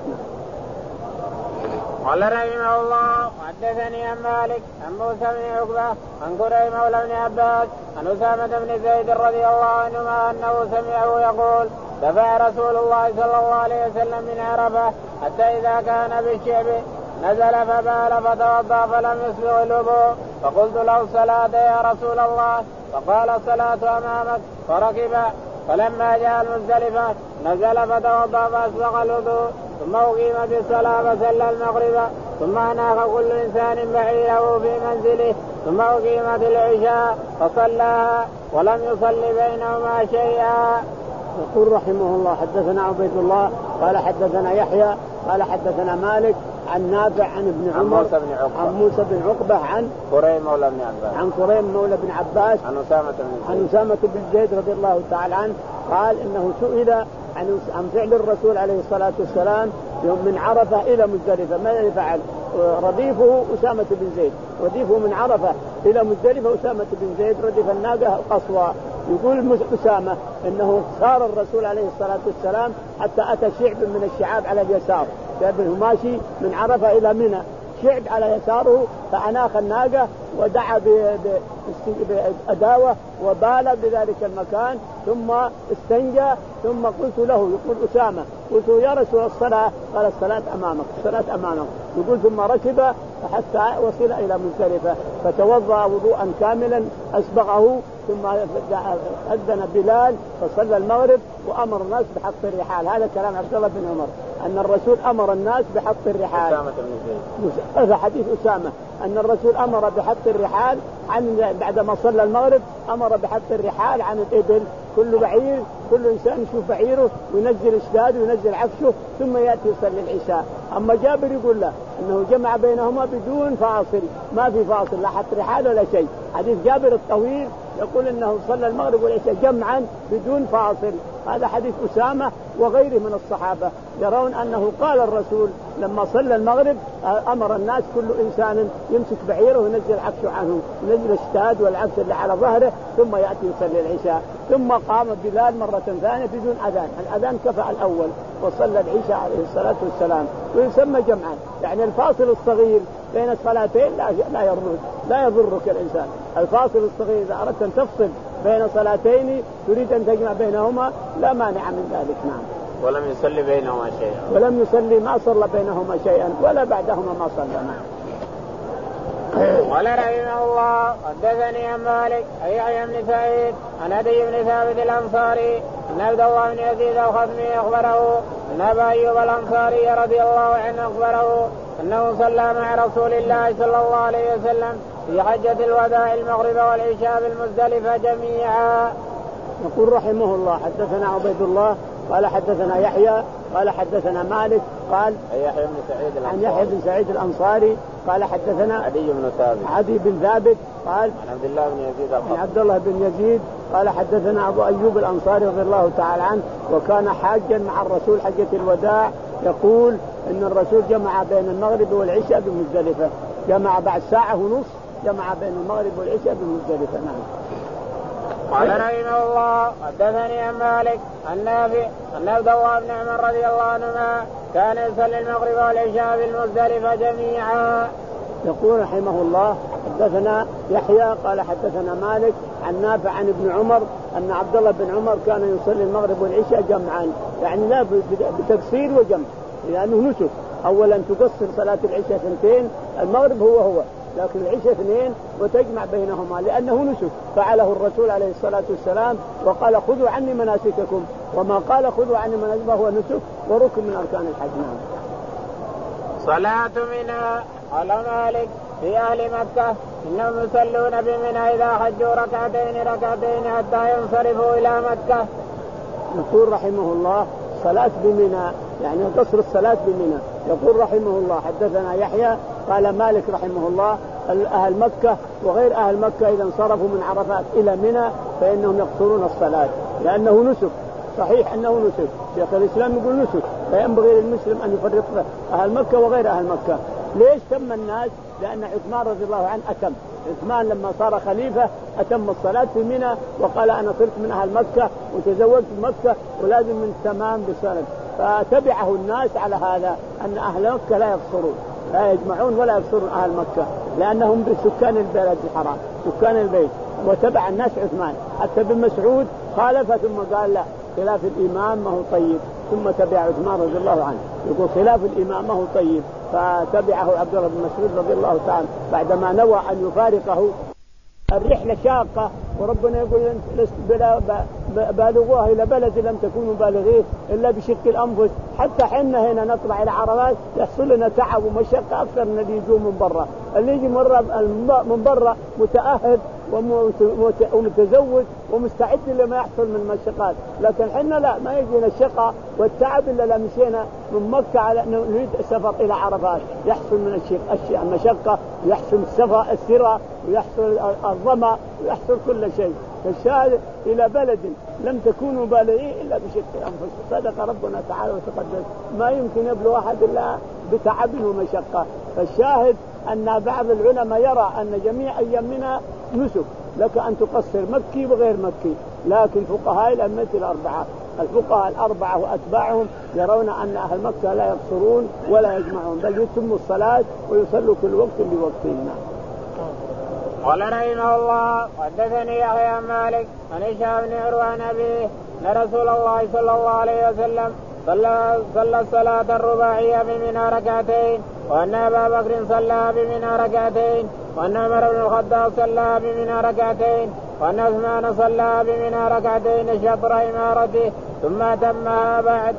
[SPEAKER 1] قال رحمه الله حدثني عن مالك عن موسى بن عقبة عن كريم مولى بن عباس عن أسامة بن زيد رضي الله عنهما أنه سمعه يقول دفع رسول الله صلى الله عليه وسلم من عرفة حتى إذا كان بالشعب نزل فبال فتوضأ فلم يسبغ الوضوء، فقلت له الصلاة يا رسول الله، فقال الصلاة أمامك، فركب. فلما جاء المزدلفة نزل فتوضأ فأسبغ الوضوء، ثم أقيم بالصلاة فصلى المغرب، ثم أناخ كل إنسان بعيره في منزله، ثم أقيمت العشاء فصلاها ولم يصل بينهما شيئا.
[SPEAKER 2] يقول رحمه الله حدثنا عبيد الله قال حدثنا يحيى قال حدثنا مالك عن نافع عن ابن عمر
[SPEAKER 1] عن موسى بن عقبة
[SPEAKER 2] عن موسى بن عقبة عن
[SPEAKER 1] كريم مولى بن عباس
[SPEAKER 2] عن كريم مولى بن عباس
[SPEAKER 1] عن أسامة بن
[SPEAKER 2] عن أسامة بن زيد رضي الله تعالى عنه قال إنه سئل عن عن فعل الرسول عليه الصلاة والسلام يوم من عرفة إلى مزدلفة ماذا فعل؟ رديفه أسامة بن زيد، رديفه من عرفة إلى مزدلفة أسامة بن زيد ردف الناقة القصوى. يقول أسامة إنه سار الرسول عليه الصلاة والسلام حتى أتى شعب من الشعاب على اليسار، شعب ماشي من عرفة إلى منى، شعب على يساره، فأناخ الناقة ودعا بأداوة وبال بذلك المكان، ثم استنجى، ثم قلت له يقول أسامة قلت يا رسول الصلاة، قال الصلاة أمامك، الصلاة أمامك. يقول ثم ركب حتى وصل إلى مزدلفة فتوضأ وضوءا كاملا أسبغه، ثم أذن بلال فصلى المغرب وأمر الناس بحط الرحال. هذا كلام عبد الله بن عمر أن الرسول أمر الناس بحط الرحال. هذا حديث أسامة أن الرسول أمر بحط الرحال عن بعدما صلى المغرب، أمر بحط الرحال عن الإبل، كل بعير كل إنسان يشوف بعيره وينزل إشداد وينزل عفشه ثم يأتي يصلي العشاء. أما جابر يقول له أنه جمع بينهما بدون فاصل، ما في فاصل لا حط رحال ولا شيء. حديث جابر الطويل يقول أنه صلى المغرب والعشاء جمعا بدون فاصل. هذا حديث أسامة وغيره من الصحابة يرون أنه قال الرسول لما صلى المغرب أمر الناس كل إنسان يمسك بعيره وينزل عفشه عنه، ينزل الشتاد والعفش اللي على ظهره ثم يأتي يصلي العشاء. ثم قام بلال مرة ثانية بدون أذان، الأذان كفى الأول وصلى العشاء عليه الصلاة والسلام، ويسمى جمعا. يعني الفاصل الصغير بين الصلاتين لا لا يضرك لا يضرك الإنسان. الفاصل الصغير إذا أردت أن تفصل بين صلاتين تريد أن تجمع بينهما لا مانع من ذلك. نعم.
[SPEAKER 1] ولم يصلي بينهما شيئا.
[SPEAKER 2] ولم يصلي ما صلى بينهما شيئا ولا بعدهما ما صلى. نعم.
[SPEAKER 1] قال رحمه الله حدثني عن مالك أي يحيى بن سعيد عن أبي بن ثابت الأنصاري أن عبد الله بن يزيد الخزمي أخبره أن أبا أيوب الأنصاري رضي الله عنه أخبره أنه صلى مع رسول الله صلى الله عليه وسلم في حجة الوداع المغرب والعشاء بالمزدلفة جميعا.
[SPEAKER 2] يقول رحمه الله حدثنا عبيد الله قال حدثنا يحيى قال حدثنا مالك قال
[SPEAKER 1] يحيى بن سعيد
[SPEAKER 2] عن يحيى بن سعيد الأنصاري قال حدثنا
[SPEAKER 1] عدي بن ثابت
[SPEAKER 2] عدي بن ثابت قال
[SPEAKER 1] عن عبد الله بن يزيد
[SPEAKER 2] عن عبد الله بن يزيد قال حدثنا أبو أيوب الأنصاري رضي الله تعالى عنه وكان حاجا مع الرسول حجة الوداع، يقول إن الرسول جمع بين المغرب والعشاء بمزدلفة، جمع بعد ساعة ونصف جمع بين المغرب والعشاء بمزدلفة. نعم.
[SPEAKER 1] قال رحمه الله حدثني عن مالك عن نافع أن عبد الله بن عمر رضي الله عنهما كان يصلي المغرب والعشاء بالمزدلفة جميعا.
[SPEAKER 2] يقول رحمه الله حدثنا يحيى قال حدثنا مالك عن نافع عن ابن عمر أن عبد الله بن عمر كان يصلي المغرب والعشاء جمعا، يعني لا بتقصير وجمع، لأنه يعني نسك. أولا تقصر صلاة العشاء اثنتين، المغرب هو هو لكن العشاء اثنين وتجمع بينهما لأنه نسك، فعله الرسول عليه الصلاة والسلام وقال خذوا عني مناسككم، وما قال خذوا عني مناسككم هو نسك وركن من أركان الحج.
[SPEAKER 1] صلاة منى. قال مالك في أهل مكة إنهم يصلون بمنى إذا حجوا ركعتين ركعتين حتى ينصرفوا إلى مكة.
[SPEAKER 2] يقول رحمه الله صلاة بمنى يعني قصر الصلاة بمنى. يقول رحمه الله حدثنا يحيى قال مالك رحمه الله أهل مكة وغير أهل مكة إذا انصرفوا من عرفات إلى منى فإنهم يقصرون الصلاة لأنه نسك، صحيح أنه نسك، شيخ الإسلام يقول نسك، فينبغي للمسلم أن يفرق أهل مكة وغير أهل مكة. ليش تم الناس؟ لأن عثمان رضي الله عنه أتم، عثمان لما صار خليفة أتم الصلاة في منى وقال أنا صرت من أهل مكة وتزوجت مكة ولازم من تمام بسنة، فتبعه الناس على هذا أن أهل مكة لا يقصرون لا يجمعون ولا يقصرون أهل مكة لأنهم بسكان البلد الحرام سكان البيت، وتبع الناس عثمان. حتى بن مسعود خالف ثم قال لا خلاف الإمام ما هو طيب، ثم تبع عثمان رضي الله عنه يقول خلاف الإمام ما هو طيب، فتبعه عبد الله بن مسعود رضي الله تعالى بعدما نوى أن يفارقه. الرحلة شاقة وربنا يقول لست بالغوها إلى بلد لم تكونوا بالغيه إلا بشق الأنفس. حتى حنا هنا نطلع إلى عرفات يحصل لنا تعب ومشقة أكثر من اللي يجوا من برا. اللي يجي من برا متأهب ومتزوج ومستعد لما يحصل من مشقات، لكن حنا لا، ما يجينا الشقة والتعب إلا لما مشينا من مكة على نريد السفر إلى عرفات. يحصل من الشيء المشقة ويحصل السفر السرى ويحصل الظما ويحصل كل شيء. فالشاهد إلى بلد لم تكونوا بالغين إلا بشق الأنفس. صدق ربنا تعالى وتقدس، ما يمكن يبلغ أحد إلا بتعب ومشقة. فالشاهد أن بعض العلماء يرى أن جميع أيامنا نسك، لك أن تقصر مكي وغير مكي، لكن فقهاء الأئمة الأربعة الفقهاء الأربعة وأتباعهم يرون أن أهل مكة لا يقصرون ولا يجمعون بل يتموا الصلاة ويصلوا كل وقت بوقتهما.
[SPEAKER 1] قال رحمه الله حدثني يحيى عن مالك عن هشام بن عروة عن أبيه أن رسول الله صلى الله عليه وسلم صلى صلى الصلاة الرباعية بمنى ركعتين، وأن أبا بكر صلى بمنى ركعتين، وأن عمر بن الخطاب صلى بمنى ركعتين، وأن عثمان صلى بمنى ركعتين شطر إمارته ثم أتمها بعد.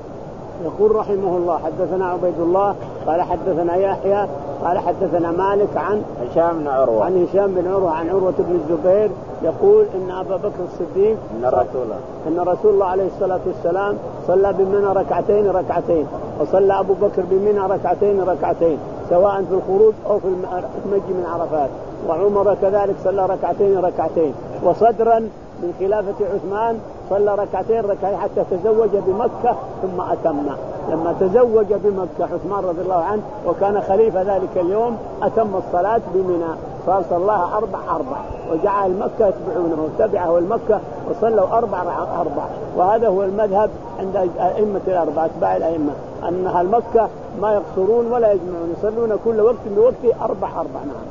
[SPEAKER 2] يقول رحمه الله حدثنا عبيد الله قال حدثنا يحيى قال حدثنا مالك عن
[SPEAKER 1] هشام بن عروة
[SPEAKER 2] عن هشام بن عروة عن عروة بن الزبير يقول إن أبا بكر الصديق
[SPEAKER 1] إن رسول
[SPEAKER 2] إن رسول الله عليه الصلاة والسلام صلى بمنى ركعتين ركعتين، وصلى أبو بكر بمنى ركعتين ركعتين سواء في الخروج أو في المجي من عرفات، وعمر كذلك صلى ركعتين ركعتين، وصدرا من خلافة عثمان صلى ركعتين ركعتين حتى تزوج بمكة ثم أتم. لما تزوج بمكة عثمان رضي الله عنه وكان خليفة ذلك اليوم أتم الصلاة بمنى، صار صلاها أربع أربع وجعل مكة يتبعونه تبعه المكة وصلوا أربع أربع. وهذا هو المذهب عند أئمة الأربعة أتباع الأئمة أن أهل مكة ما يقصرون ولا يجمعون، يصلون كل وقت بوقت أربع أربع. نعم.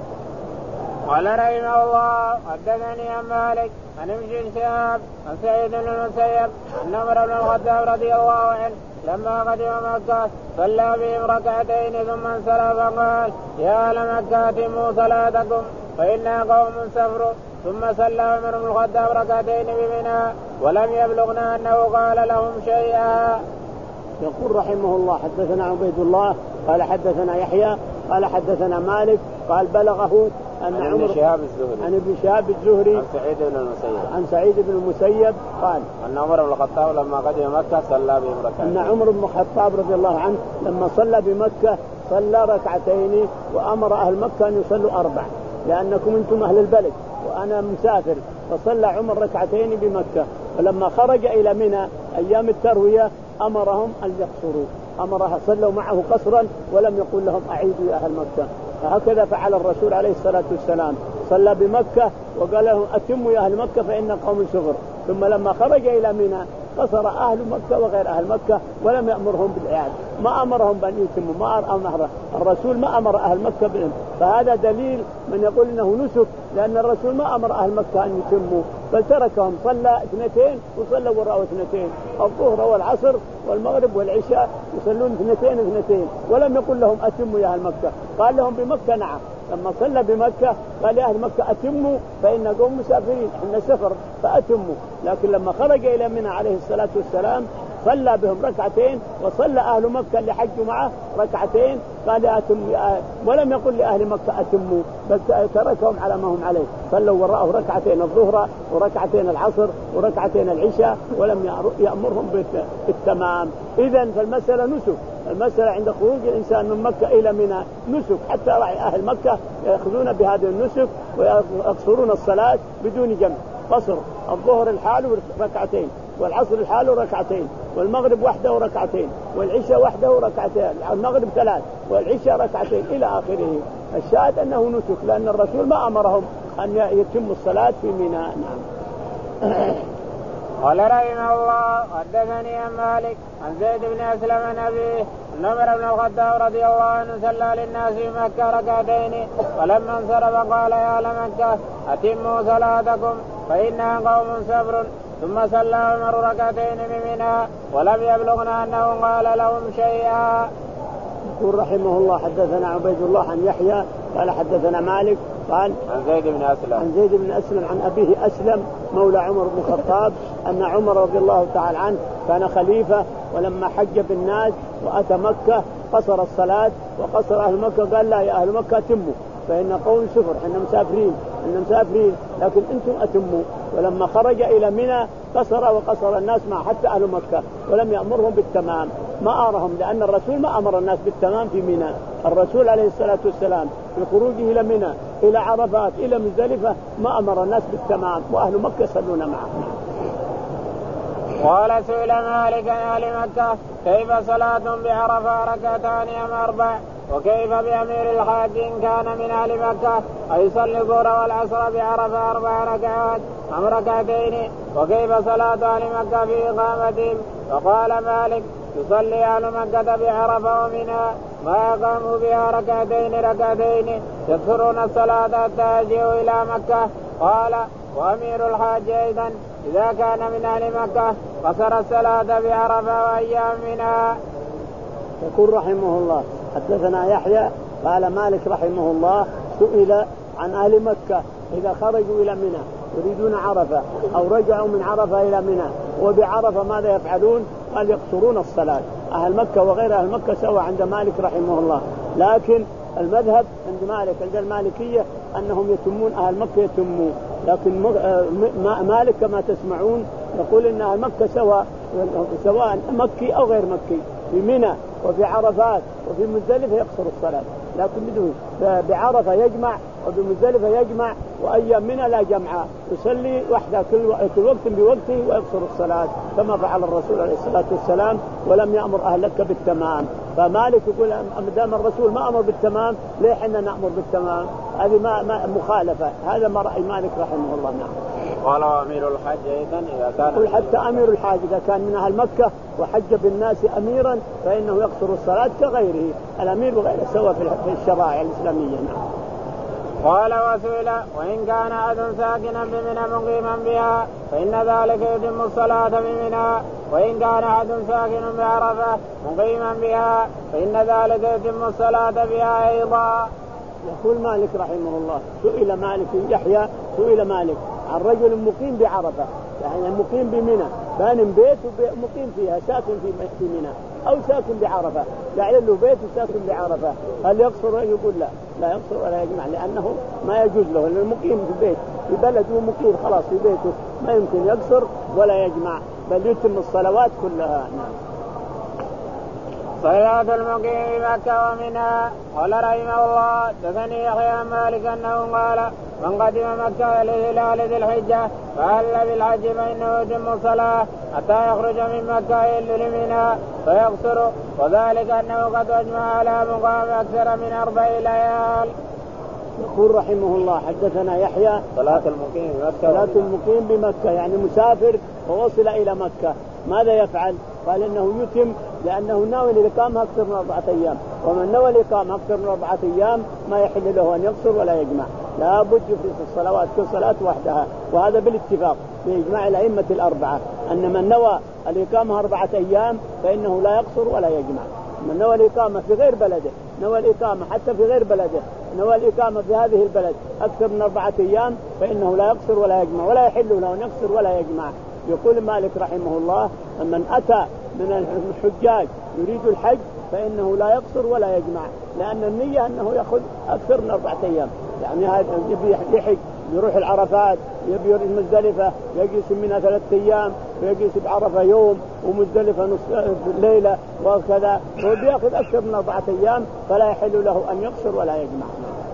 [SPEAKER 1] قال رحمه الله حدثني عن مالك عن ابن شهاب عن سعيد بن المسيب أن عمر بن الخطاب رضي الله عنه لما قدم مكة صلى بهم ركعتين ثم انصرف فقال يا أهل مكة أتموا صلاتكم فإنا قوم سفر. ثم صلى عمر بن الخطاب ركعتين بمنى ولم يبلغنا أنه قال لهم شيئا.
[SPEAKER 2] يقول رحمه الله حدثنا عبيد الله قال حدثنا يحيى قال حدثنا مالك قال بلغه أن
[SPEAKER 1] عن
[SPEAKER 2] عمر
[SPEAKER 1] شهاب الزهري
[SPEAKER 2] عن ابن شهاب الزهري
[SPEAKER 1] عن سعيد بن المسيب
[SPEAKER 2] عن سعيد بن المسيب قال
[SPEAKER 1] أن عمر بن الخطاب لما قدم مكة صلى بهم ركعتين.
[SPEAKER 2] أن عمر بن الخطاب رضي الله عنه لما صلى بمكة صلى ركعتين وأمر أهل مكة أن يصلوا أربع لأنكم أنتم أهل البلد وأنا مسافر، فصلى عمر ركعتين بمكة. ولما خرج إلى منى أيام التروية أمرهم أن يقصروا، أمرها صلوا معه قصرا ولم يقل لهم أعيدوا يا أهل مكة. فهكذا فعل الرسول عليه الصلاة والسلام صلى بمكة وقال لهم أتموا يا أهل مكة فإن قوم صغر. ثم لما خرج إلى منى قصر أهل مكة وغير أهل مكة ولم يأمرهم بالإعادة، ما أمرهم بأن يتموا، ما أمر الرسول ما أمر أهل مكة بهم. فهذا دليل من يقول إنه نسك، لأن الرسول ما أمر أهل مكة أن يتموا بل تركهم، صلى اثنتين وصلوا وراءه اثنتين، الظهر والعصر والمغرب والعشاء يصلون اثنتين اثنتين، ولم يقل لهم أتموا يا أهل مكة. قال لهم بمكة نعم، لما صلى بمكة قال يا أهل مكة أتموا فإن قوم مسافرين إحنا سفر فأتموا. لكن لما خرج إلى منى عليه الصلاة والسلام صلى بهم ركعتين، وصلى أهل مكة اللي حجوا معه ركعتين، قال أتموا، ولم يقل لأهل مكة أتموا بل تركهم على ما هم عليه، صلوا وراءه ركعتين الظهر وركعتين العصر وركعتين العشاء ولم يأمرهم بالتمام. إذن فالمسألة نسك، المسألة عند خروج الإنسان من مكة إلى منى نسك، حتى رأي أهل مكة يأخذون بهذا النسك ويقصرون الصلاة بدون جمع، قصر الظهر الحال ركعتين، والعصر الحال ركعتين، والمغرب وحده وركعتين، والعشاء وحده وركعتين، المغرب ثلاث والعشاء ركعتين إلى آخره. الشاهد أنه نسك، لأن الرسول ما أمرهم أن يتموا الصلاة في منى. نعم.
[SPEAKER 1] قال رحمه الله حدثني عن مالك عن زيد بن أسلم عن أبيه أن عمر بن الخطاب رضي الله عنه صلى للناس في مكة ركعتين، فلما انصرف قال يا أهل مكة أتموا صلاتكم فإنها قوم صبر. ثم صلى عمر ركعتين بمنى ولم يبلغنا أنه قال لهم شيئا.
[SPEAKER 2] يقول رحمه الله حدثنا عبيد الله عن يحيى قال حدثنا مالك قال
[SPEAKER 1] عن زيد بن أسلم
[SPEAKER 2] عن زيد بن أسلم عن أبيه أسلم مولى عمر بن الخطاب أن عمر رضي الله تعالى عنه كان خليفة، ولما حج بالناس وأتى مكة قصر الصلاة وقصر أهل مكة، قال لا يا أهل مكة أتموا فإن قوم سفر، إحنا مسافرين إحنا مسافرين لكن أنتم أتموا. ولما خرج إلى منى قصر وقصر الناس مع حتى أهل مكة ولم يأمرهم بالتمام، ما أمرهم، لأن الرسول ما أمر الناس بالتمام في منى. الرسول عليه الصلاة والسلام في خروجه إلى منى إلى عرفات إلى مزدلفة ما أمر الناس بالتمام، وأهل مكة يصلون معه.
[SPEAKER 1] قال سئل مالك عن أهل مكة كيف صلاة بعرفة ركعتان أم أربع؟ وكيف بأمير الحاج إن كان من أهل مكة أيصلي الظهر والعصر بعرفة أربع ركعات أم ركعتين؟ وكيف صلاة أهل مكة في إقامتهم؟ فقال مالك يصلي أهل مكة بعرفة ومنى ما أقاموا بها ركعتين ركعتين يكثرون الصلاة حتى يجيئوا إلى مكة. قال وأمير الحاج أيضا إذا كان من أهل مكة قصر الصلاة بعرفة وأيام منى.
[SPEAKER 2] يقول رحمه الله حدثنا يحيى قال مالك رحمه الله سئل عن أهل مكة إذا خرجوا إلى منى يريدون عرفة أو رجعوا من عرفة إلى منى وبعرفة ماذا يفعلون؟ قال يقصرون الصلاة. أهل مكة وغير أهل مكة سوا عند مالك رحمه الله، لكن المذهب عند مالك عند المالكية أنهم يتمون، أهل مكة يتمون، لكن مالك كما تسمعون يقول إن أهل مكة سواء سواء مكي أو غير مكي، في منى وفي عرفات وفي مزدلفة يقصر الصلاة، لكن بدون بعرفة يجمع وبمزدلفة يجمع، وأيام منى لا جمع، يصلي وحده كل وقت بوقته ويقصر الصلاة كما فعل الرسول عليه الصلاة والسلام ولم يأمر أهلك بالتمام. فمالك يقول دام الرسول ما أمر بالتمام ليه حنا نأمر بالتمام؟ هذه ما, ما مخالفة، هذا ما رأي مالك رحمه الله. نعم.
[SPEAKER 1] قال أمير الحج أيضا إذا كان
[SPEAKER 2] حتى أمير الحاج إذا كان من أهل مكة وحج بالناس أميرا فإنه يقصر الصلاة كغيره، الأمير وغيره سوا في الشرائع الإسلامية. نعم.
[SPEAKER 1] قال وسئل وإن كان أحد ساكنا بمنى مقيما بها فإن ذلك يتم الصلاة بمنى، وإن كان أحد ساكن بعرفة مقيما بها فإن ذلك يتم الصلاة بها أيضا.
[SPEAKER 2] يقول مالك رحمه الله سئل مالك يحيى سئل مالك عن رجل مقيم بعرفة، يعني مقيم بمنى بان بيت ومقيم فيها ساكن في منى أو ساكن بعرفة، يعني له بيت وساكن بعرفة، هل يقصر؟ يقول لا لا يقصر ولا يجمع، لأنه ما يجوز له، لأنه مقيم في بيت في بلد ومقيم خلاص في بيته ما يمكن يقصر ولا يجمع بل يتم الصلوات كلها. نعم.
[SPEAKER 1] صلاة المقيم بمكة ومنى. قال رحمه الله حدثني يحيى مالك أنه قال من قدم مكة لهلال ذي الحجة فهل بالحج فإنه يتم الصلاة حتى يخرج من مكة يهل لمنى فيقصر، وذلك أنه قد أجمع على مقام أكثر من أربع ليال.
[SPEAKER 2] يقول رحمه الله حدثنا يحيى
[SPEAKER 1] صلاة المقيم بمكة
[SPEAKER 2] صلاة المقيم بمكة يعني مسافر ووصل إلى مكة ماذا يفعل؟ قال إنه يتم لأنه ناوي الإقامة أكثر من أربعة أيام، ومن نوى الإقامة أكثر من أربعة أيام ما يحل له أن يقصر ولا يجمع، لا بد في الصلوات كل صلاة وحدها، وهذا بالاتفاق بإجماع الأئمة الأربعة أن من نوى الإقامة أربعة أيام فإنه لا يقصر ولا يجمع. من نوى الإقامة في غير بلده، نوى الإقامة حتى في غير بلده، نوى الإقامة في هذه البلد أكثر من أربعة أيام فإنه لا يقصر ولا يجمع، ولا يحل له أن يقصر ولا يجمع. يقول مالك رحمه الله من أتى من الحجاج يريد الحج فإنه لا يقصر ولا يجمع، لأن النية أنه يأخذ أكثر من أربعة أيام، يعني هذا يبي يحج يروح العرفات يبي يروح مزدلفة يجلس منها ثلاثة أيام ويجلس بعرفة يوم ومزدلفة نص ليلة وكذا، هو بيأخذ أكثر من أربعة أيام فلا يحل له أن يقصر ولا يجمع.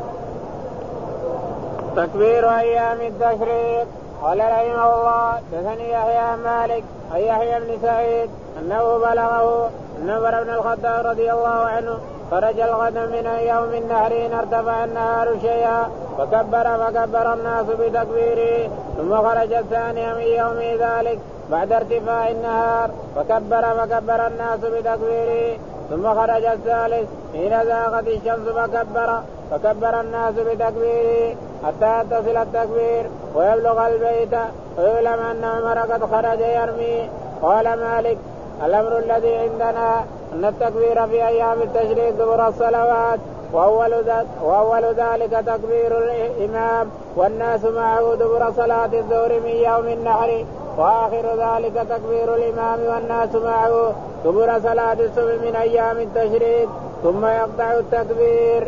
[SPEAKER 1] تكبير أيام التشريق. قال رحمه الله دثني يحيى مالك أي يحيى بن سعيد أنه بلغه أن عمر بن الخطاب رضي الله عنه خرج الغد من يوم النحر ارتفع النهار شيئا فكبر فكبر الناس بتكبيره، ثم خرج الثاني من يوم ذلك بعد ارتفاع النهار فكبر فكبر الناس بتكبيره، ثم خرج الثالث حين زاغت الشمس فكبر فكبر الناس بتكبيره حتى يتصل التكبير ويبلغ البيت ويعلم أن عمر قد خرج يرمي. قال مالك الأمر الذي عندنا أن التكبير في أيام التشريق دبر الصلوات، وأول ذلك, وأول ذلك تكبير الإمام والناس معه دبر صلاة الظهر من يوم النحر، وآخر ذلك تكبير الإمام والناس معه دبر صلاة الصبح من أيام التشريق، ثم يقطع التكبير.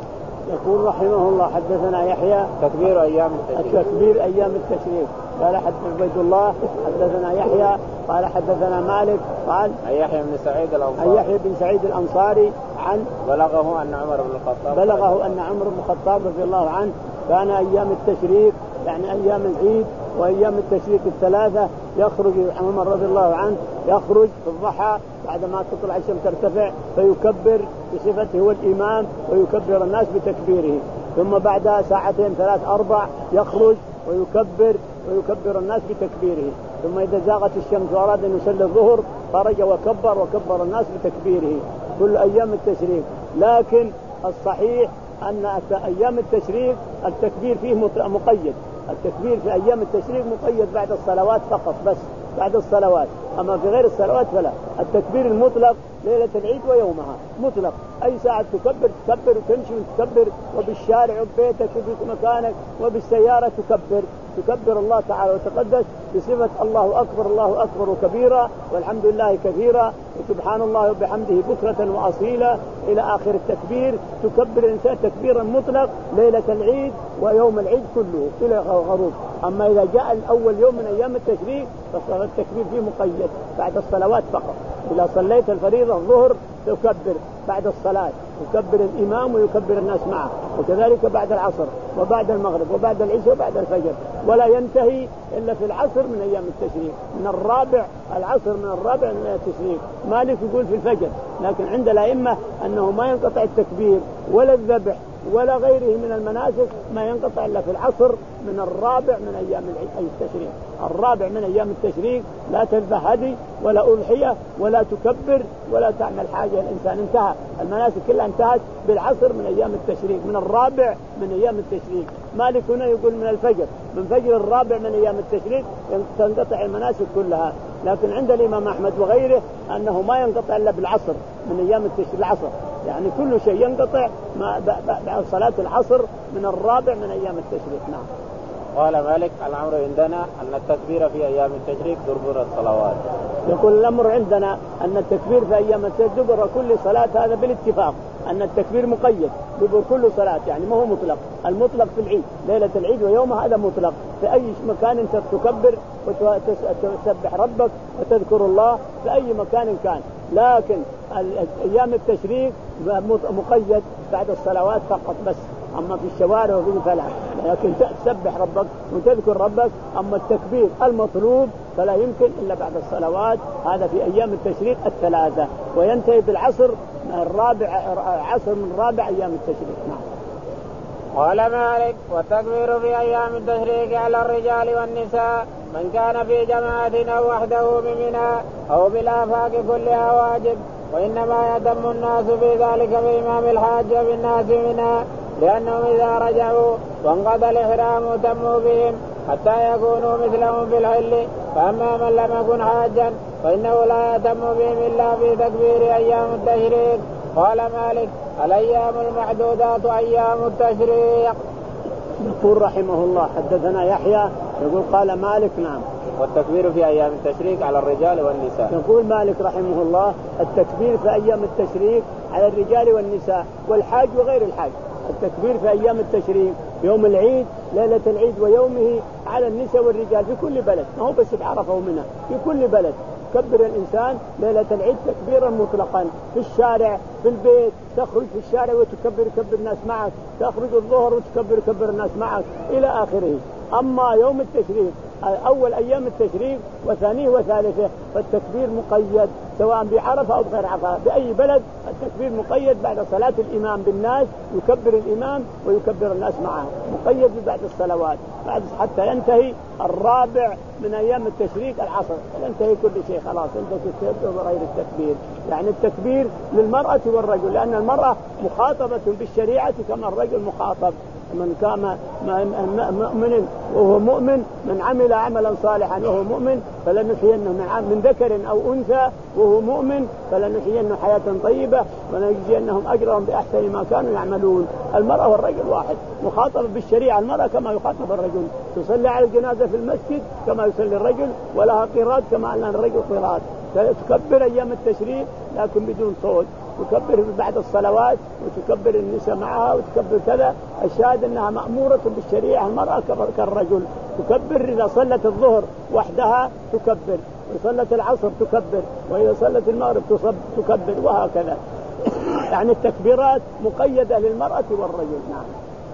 [SPEAKER 2] يقول رحمه الله حدثنا يحيى
[SPEAKER 1] تكبير أيام التشريق
[SPEAKER 2] تكبير أيام التشريق. قال حدثنا عبيد الله حدثنا يحيى قال حدثنا مالك قال
[SPEAKER 1] أي يحيى بن سعيد الأنصاري
[SPEAKER 2] أي يحيى بن سعيد الأنصاري عن
[SPEAKER 1] بلغه أن عمر بن الخطاب
[SPEAKER 2] بلغه أن عمر بن الخطاب رضي الله عنه كان أيام التشريق يعني أيام العيد وأيام التشريق الثلاثة يخرج عمر رضي الله عنه يخرج في الضحى بعدما تطلع الشمس ترتفع فيكبر بصفته هو الإمام ويكبر الناس بتكبيره، ثم بعدها ساعتين ثلاث أربع يخرج ويكبر ويكبر الناس بتكبيره، ثم إذا زاغت الشمس وأراد أن يصلي الظهر خرج وكبر وكبر الناس بتكبيره كل أيام التشريق. لكن الصحيح أن أيام التشريق التكبير فيه مقيد، التكبير في أيام التشريق مقيد بعد الصلوات فقط بس بعد الصلوات، أما في غير الصلوات فلا. التكبير المطلق ليلة العيد ويومها مطلق، أي ساعة تكبر تكبر وتمشي وتكبر، وبالشارع وبيتك وفي مكانك وبالسيارة تكبر تكبر الله تعالى وتقدس بصفة الله أكبر الله أكبر كبيرا والحمد لله كثيرا وسبحان الله وبحمده بكرة وأصيلا إلى آخر التكبير. تكبر الإنسان تكبيرا مطلق ليلة العيد ويوم العيد كله إلى غروب. أما إذا جاء الأول يوم من أيام التشريق فالتكبير فيه مقيد بعد الصلوات فقط. إذا صليت الفريضة الظهر تكبر بعد الصلاة يكبر الإمام ويكبر الناس معه، وكذلك بعد العصر وبعد المغرب وبعد العشاء وبعد الفجر، ولا ينتهي إلا في العصر من أيام التشريق من الرابع العصر من الرابع من أيام التشريق. مالك يقول في الفجر، لكن عند الأئمة أنه ما ينقطع التكبير ولا الذبح ولا غيره من المناسك ما ينقطع إلا في العصر من الرابع من أيام التشريق. الرابع من أيام التشريق لا تذبح هدي ولا أضحية ولا تكبر ولا تعمل حاجة، الإنسان انتهى المناسك كلها انتهت بالعصر من أيام التشريق من الرابع من أيام التشريق. مالك هنا يقول من الفجر من فجر الرابع من أيام التشريق تنقطع المناسك كلها، لكن عند الإمام أحمد وغيره أنه ما ينقطع إلا بالعصر من أيام التشريق العصر، يعني كل شيء ينقطع بعد صلاة العصر من الرابع من أيام التشريق. نعم.
[SPEAKER 1] قال مالك الأمر عندنا أن التكبير في أيام التشريق دبر الصلوات.
[SPEAKER 2] يقول الأمر عندنا أن التكبير في أيام التشريق دبر كل صلاة، هذا بالاتفاق أن التكبير مقيد دبر كل صلاة، يعني ما هو مطلق. المطلق في العيد ليلة العيد ويومها هذا مطلق، في أي مكان أنت تكبر وتسبح ربك وتذكر الله في أي مكان كان، لكن أيام التشريق مقيد بعد الصلوات فقط بس، أما في الشوارع وفي فلا، لكن تسبح ربك وتذكر ربك. أما التكبير المطلوب فلا يمكن إلا بعد الصلوات، هذا في أيام التشريق الثلاثة، وينتهي بالعصر من الرابع عصر من رابع أيام التشريق. نعم.
[SPEAKER 1] قال مالك والتكبير في أيام التشريق على الرجال والنساء من كان في جماعة أو وحده بمنى أو بالآفاق كلها واجب، وإنما يتم الناس في ذلك بإمام الحاج بالناس منى، لأنهم إذا رجعوا وانقضى الإحرام تموا بهم حتى يكونوا مثلهم في الحل. فأما من لم يكن حاجا فإنه لا يتم بهم إلا في تكبير أيام التشريق. قال مالك الأيام المحدودات أيام التشريق.
[SPEAKER 2] يقول رحمه الله حدثنا يحيى يقول قال مالك نعم
[SPEAKER 1] والتكبير في أيام التشريق على الرجال والنساء.
[SPEAKER 2] يقول مالك رحمه الله التكبير في أيام التشريق على الرجال والنساء والحاج وغير الحاج. التكبير في أيام التشريق يوم العيد ليلة العيد ويومه على النساء والرجال في كل بلد، ما هو بس بعرفة ومنى، في كل بلد يكبر الإنسان ليلة العيد تكبيرا مطلقا، في الشارع في البيت تخرج في الشارع وتكبر يكبر الناس معك، تخرج الظهر وتكبر يكبر الناس معك إلى آخره. أما يوم التشريق أول أيام التشريق وثانيه وثالثه فالتكبير مقيد سواء بعرفة أو بغير عرفة، بأي بلد التكبير مقيد بعد صلاة الإمام بالناس يكبر الإمام ويكبر الناس معه، مقيد بعد الصلوات بعد حتى ينتهي الرابع من أيام التشريق العصر ينتهي كل شيء خلاص انت تكبر بغير التكبير. يعني التكبير للمرأة والرجل لأن المرأة مخاطبة بالشريعة كما الرجل مخاطب. من كان مؤمن وهو مؤمن من عمل عملا صالحا وهو مؤمن فلنحيينه من ذكر أو أنثى وهو مؤمن فلنحيينه حياة طيبة ونجزينهم أجرهم بأحسن ما كانوا يعملون. المرأة والرجل واحد مخاطب بالشريعة، المرأة كما يخاطب الرجل، تصلي على الجنازة في المسجد كما يصلي الرجل ولها قراءات كما أن الرجل قراءات. تكبر أيام التشريق لكن بدون صوت، تكبر بعد الصلوات وتكبر النساء معها وتكبر كذا. الشاهد أنها مأمورة بالشريعة المرأة كالرجل، تكبر إذا صلت الظهر وحدها تكبر، وصلت العصر تكبر، وإذا صلت المغرب تصب تكبر وهكذا. يعني التكبيرات مقيدة للمرأة والرجل. نعم.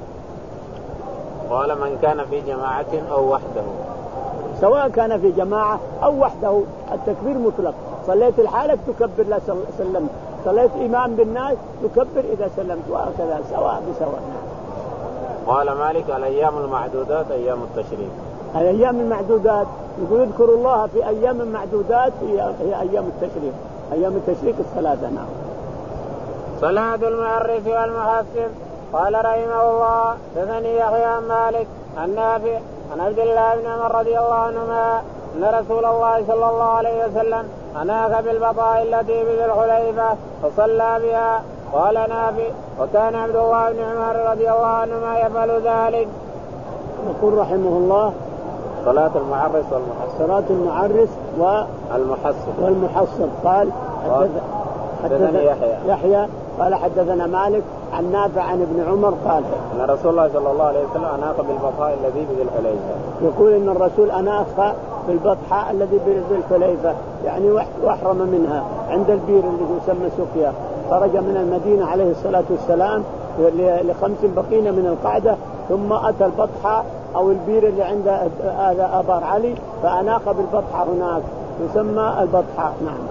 [SPEAKER 1] قال من كان في جماعة أو وحده،
[SPEAKER 2] سواء كان في جماعة أو وحده التكبير مطلق. صليت الحالة تكبر لا سلمت، صليت إمام بالناس تكبر إذا سلمت، وهكذا سواء بسواء.
[SPEAKER 1] قال مالك الأيام المعدودات أيام التشريق.
[SPEAKER 2] الأيام المعدودات يقول اذكر الله في أيام معدودات هي أيام التشريق، أيام التشريق الثلاثة. نعم.
[SPEAKER 1] صلاة المعرس والمحسن. قال رحمه الله حدثني يحيى عن مالك عن نافع عن عبد الله بن عمر رضي الله عنهما أن رسول الله صلى الله عليه وسلم أناخ بالبطاء التي بذي الحليفة فصلى بها. قال نافع وكان عبد الله بن عمر رضي الله عنهما يفعل ذلك.
[SPEAKER 2] يقول رحمه الله
[SPEAKER 1] صلاة المعرس والمحصن.
[SPEAKER 2] صلاة المعرس
[SPEAKER 1] والمحصن
[SPEAKER 2] والمحصن. قال حدثنا يحيى. يحيى قال حدثنا مالك عن نافع عن ابن عمر قال
[SPEAKER 1] أن رسول الله صلى الله عليه وسلم أناخ بالبطحاء الذي بذي الحليفة.
[SPEAKER 2] يقول إن الرسول أناخ بالبطحاء الذي بذي الحليفة يعني واحرم منها عند البير الذي يسمى سقيا. خرج من المدينة عليه الصلاة والسلام لخمس بقين من القعدة ثم أتى البطحاء أو البير اللي عند هذا أبار علي فأناخ بالبطحاء هناك يسمى البطحاء. نعم.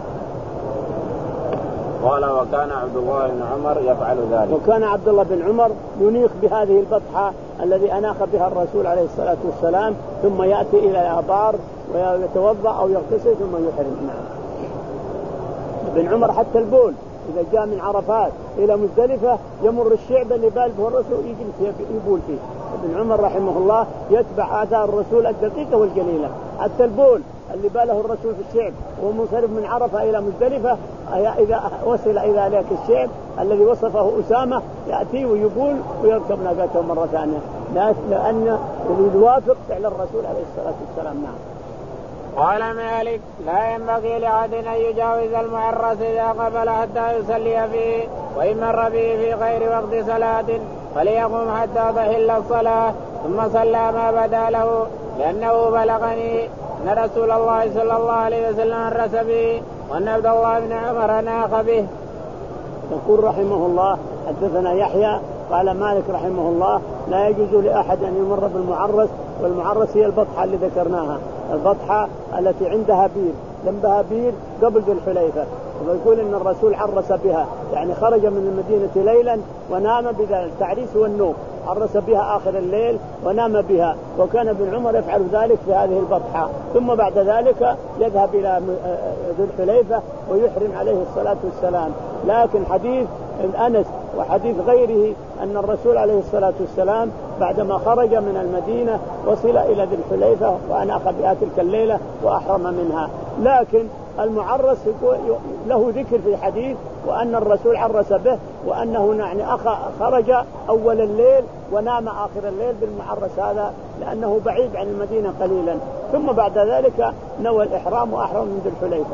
[SPEAKER 1] قال وكان عبد الله بن عمر يفعل ذلك.
[SPEAKER 2] وكان عبد الله بن عمر ينيخ بهذه البطحة الذي أناخ بها الرسول عليه الصلاة والسلام ثم يأتي إلى الآبار ويتوضأ أو يغتسل ثم يحرم. نعم. ابن عمر حتى البول إذا جاء من عرفات إلى مزدلفة يمر الشعب اللي بال به الرسول يجلس يبول فيه. ابن عمر رحمه الله يتبع آثار الرسول الدقيقة والجليلة. حتى البول اللي باله الرسول في الشعب وهو منصرف من عرفة إلى مزدلفة إذا وصل إلى ذلك الشعب الذي وصفه أسامة يأتي ويبول ويركب ناقته مرة ثانية لأن يوافق فعل الرسول عليه الصلاة والسلام. نعم.
[SPEAKER 1] قال مالك لا ينبغي لأحد أن يجاوز المعرس إذا قبل حتى يصلي فيه وإن مر به في غير وقت صلاة فليقم حتى تحل الصلاة ثم صلى ما بدا له لأنه بلغني أن رسول الله صلى الله عليه وسلم عرس به وأن عبد الله بن عمر ناخ به.
[SPEAKER 2] يقول رحمه الله حدثنا يحيى قال مالك رحمه الله لا يجوز لأحد أن يمر بالمعرس، والمعرس هي البطحة اللي ذكرناها، البطحة التي عندها بير جنبها بير قبل ذي الحليفة. ويقول إن الرسول عرس بها يعني خرج من المدينة ليلا ونام بذلك. التعريس هو النوم، عرس بها آخر الليل ونام بها، وكان ابن عمر يفعل ذلك في هذه البطحاء. ثم بعد ذلك يذهب إلى ذو الحليفة ويحرم عليه الصلاة والسلام. لكن حديث أنس وحديث غيره أن الرسول عليه الصلاة والسلام بعدما خرج من المدينة وصل إلى ذي الحليفة وأناخ بها تلك الليلة وأحرم منها. لكن المعرس له ذكر في حديث وأن الرسول عرس به، وأنه يعني خرج أول الليل ونام آخر الليل بالمعرس هذا لأنه بعيد عن المدينة قليلا. ثم بعد ذلك نوى الإحرام وأحرم من ذي الحليفة.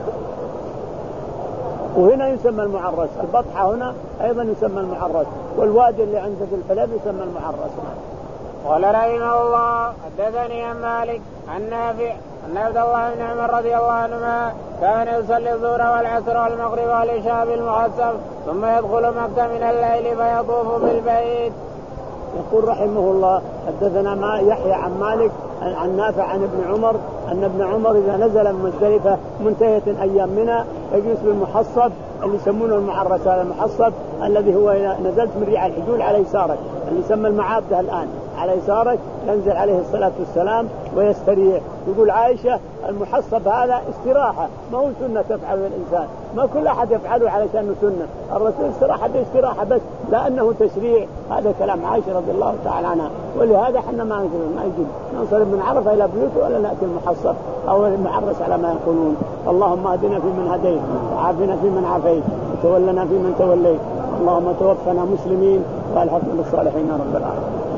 [SPEAKER 2] وهنا يسمى المعرس، البطحة هنا أيضا يسمى المعرس، والوادي اللي عند ذي الحليفة يسمى المعرس.
[SPEAKER 1] قال رحمه الله حدثني عن مالك عن نافع أن عبد الله بن عمر رضي الله عنهما كان يصلي الظهر والعصر والمغرب والعشاء بالمعصب ثم يدخل مكة من الليل فيطوف بالبيت.
[SPEAKER 2] يقول رحمه الله حدثنا ما يحيى عن مالك عن نافع عن ابن عمر أن ابن عمر إذا نزل من مزدلفة منتهية أيام منى يجلس بالمحصب اللي يسمونه المعرس. هذا المحصب الذي هو نزلت من ريع الحجول على يسارك اللي يسمى المعابده الآن على يسارك، ينزل عليه الصلاة والسلام ويستريح. يقول عائشة المحصب هذا استراحة ما هو سنة تفعله الإنسان، ما كل أحد يفعله علشان سنة. الرسول استراحة باستراحة بس لأنه تشريع. هذا كلام عائشة رضي الله تعالى عنها، ولهذا احنا ما نجد ما يجب ننصرف من عرفة إلى بيوته ولا نأتي المحصب أو المعرس على ما يقولون. اللهم اهدنا فيمن هديت وعافنا فيمن عافيت وتولنا فيمن توليت، اللهم توفنا مسلمين والحقنا بالصالحين رب العالمين.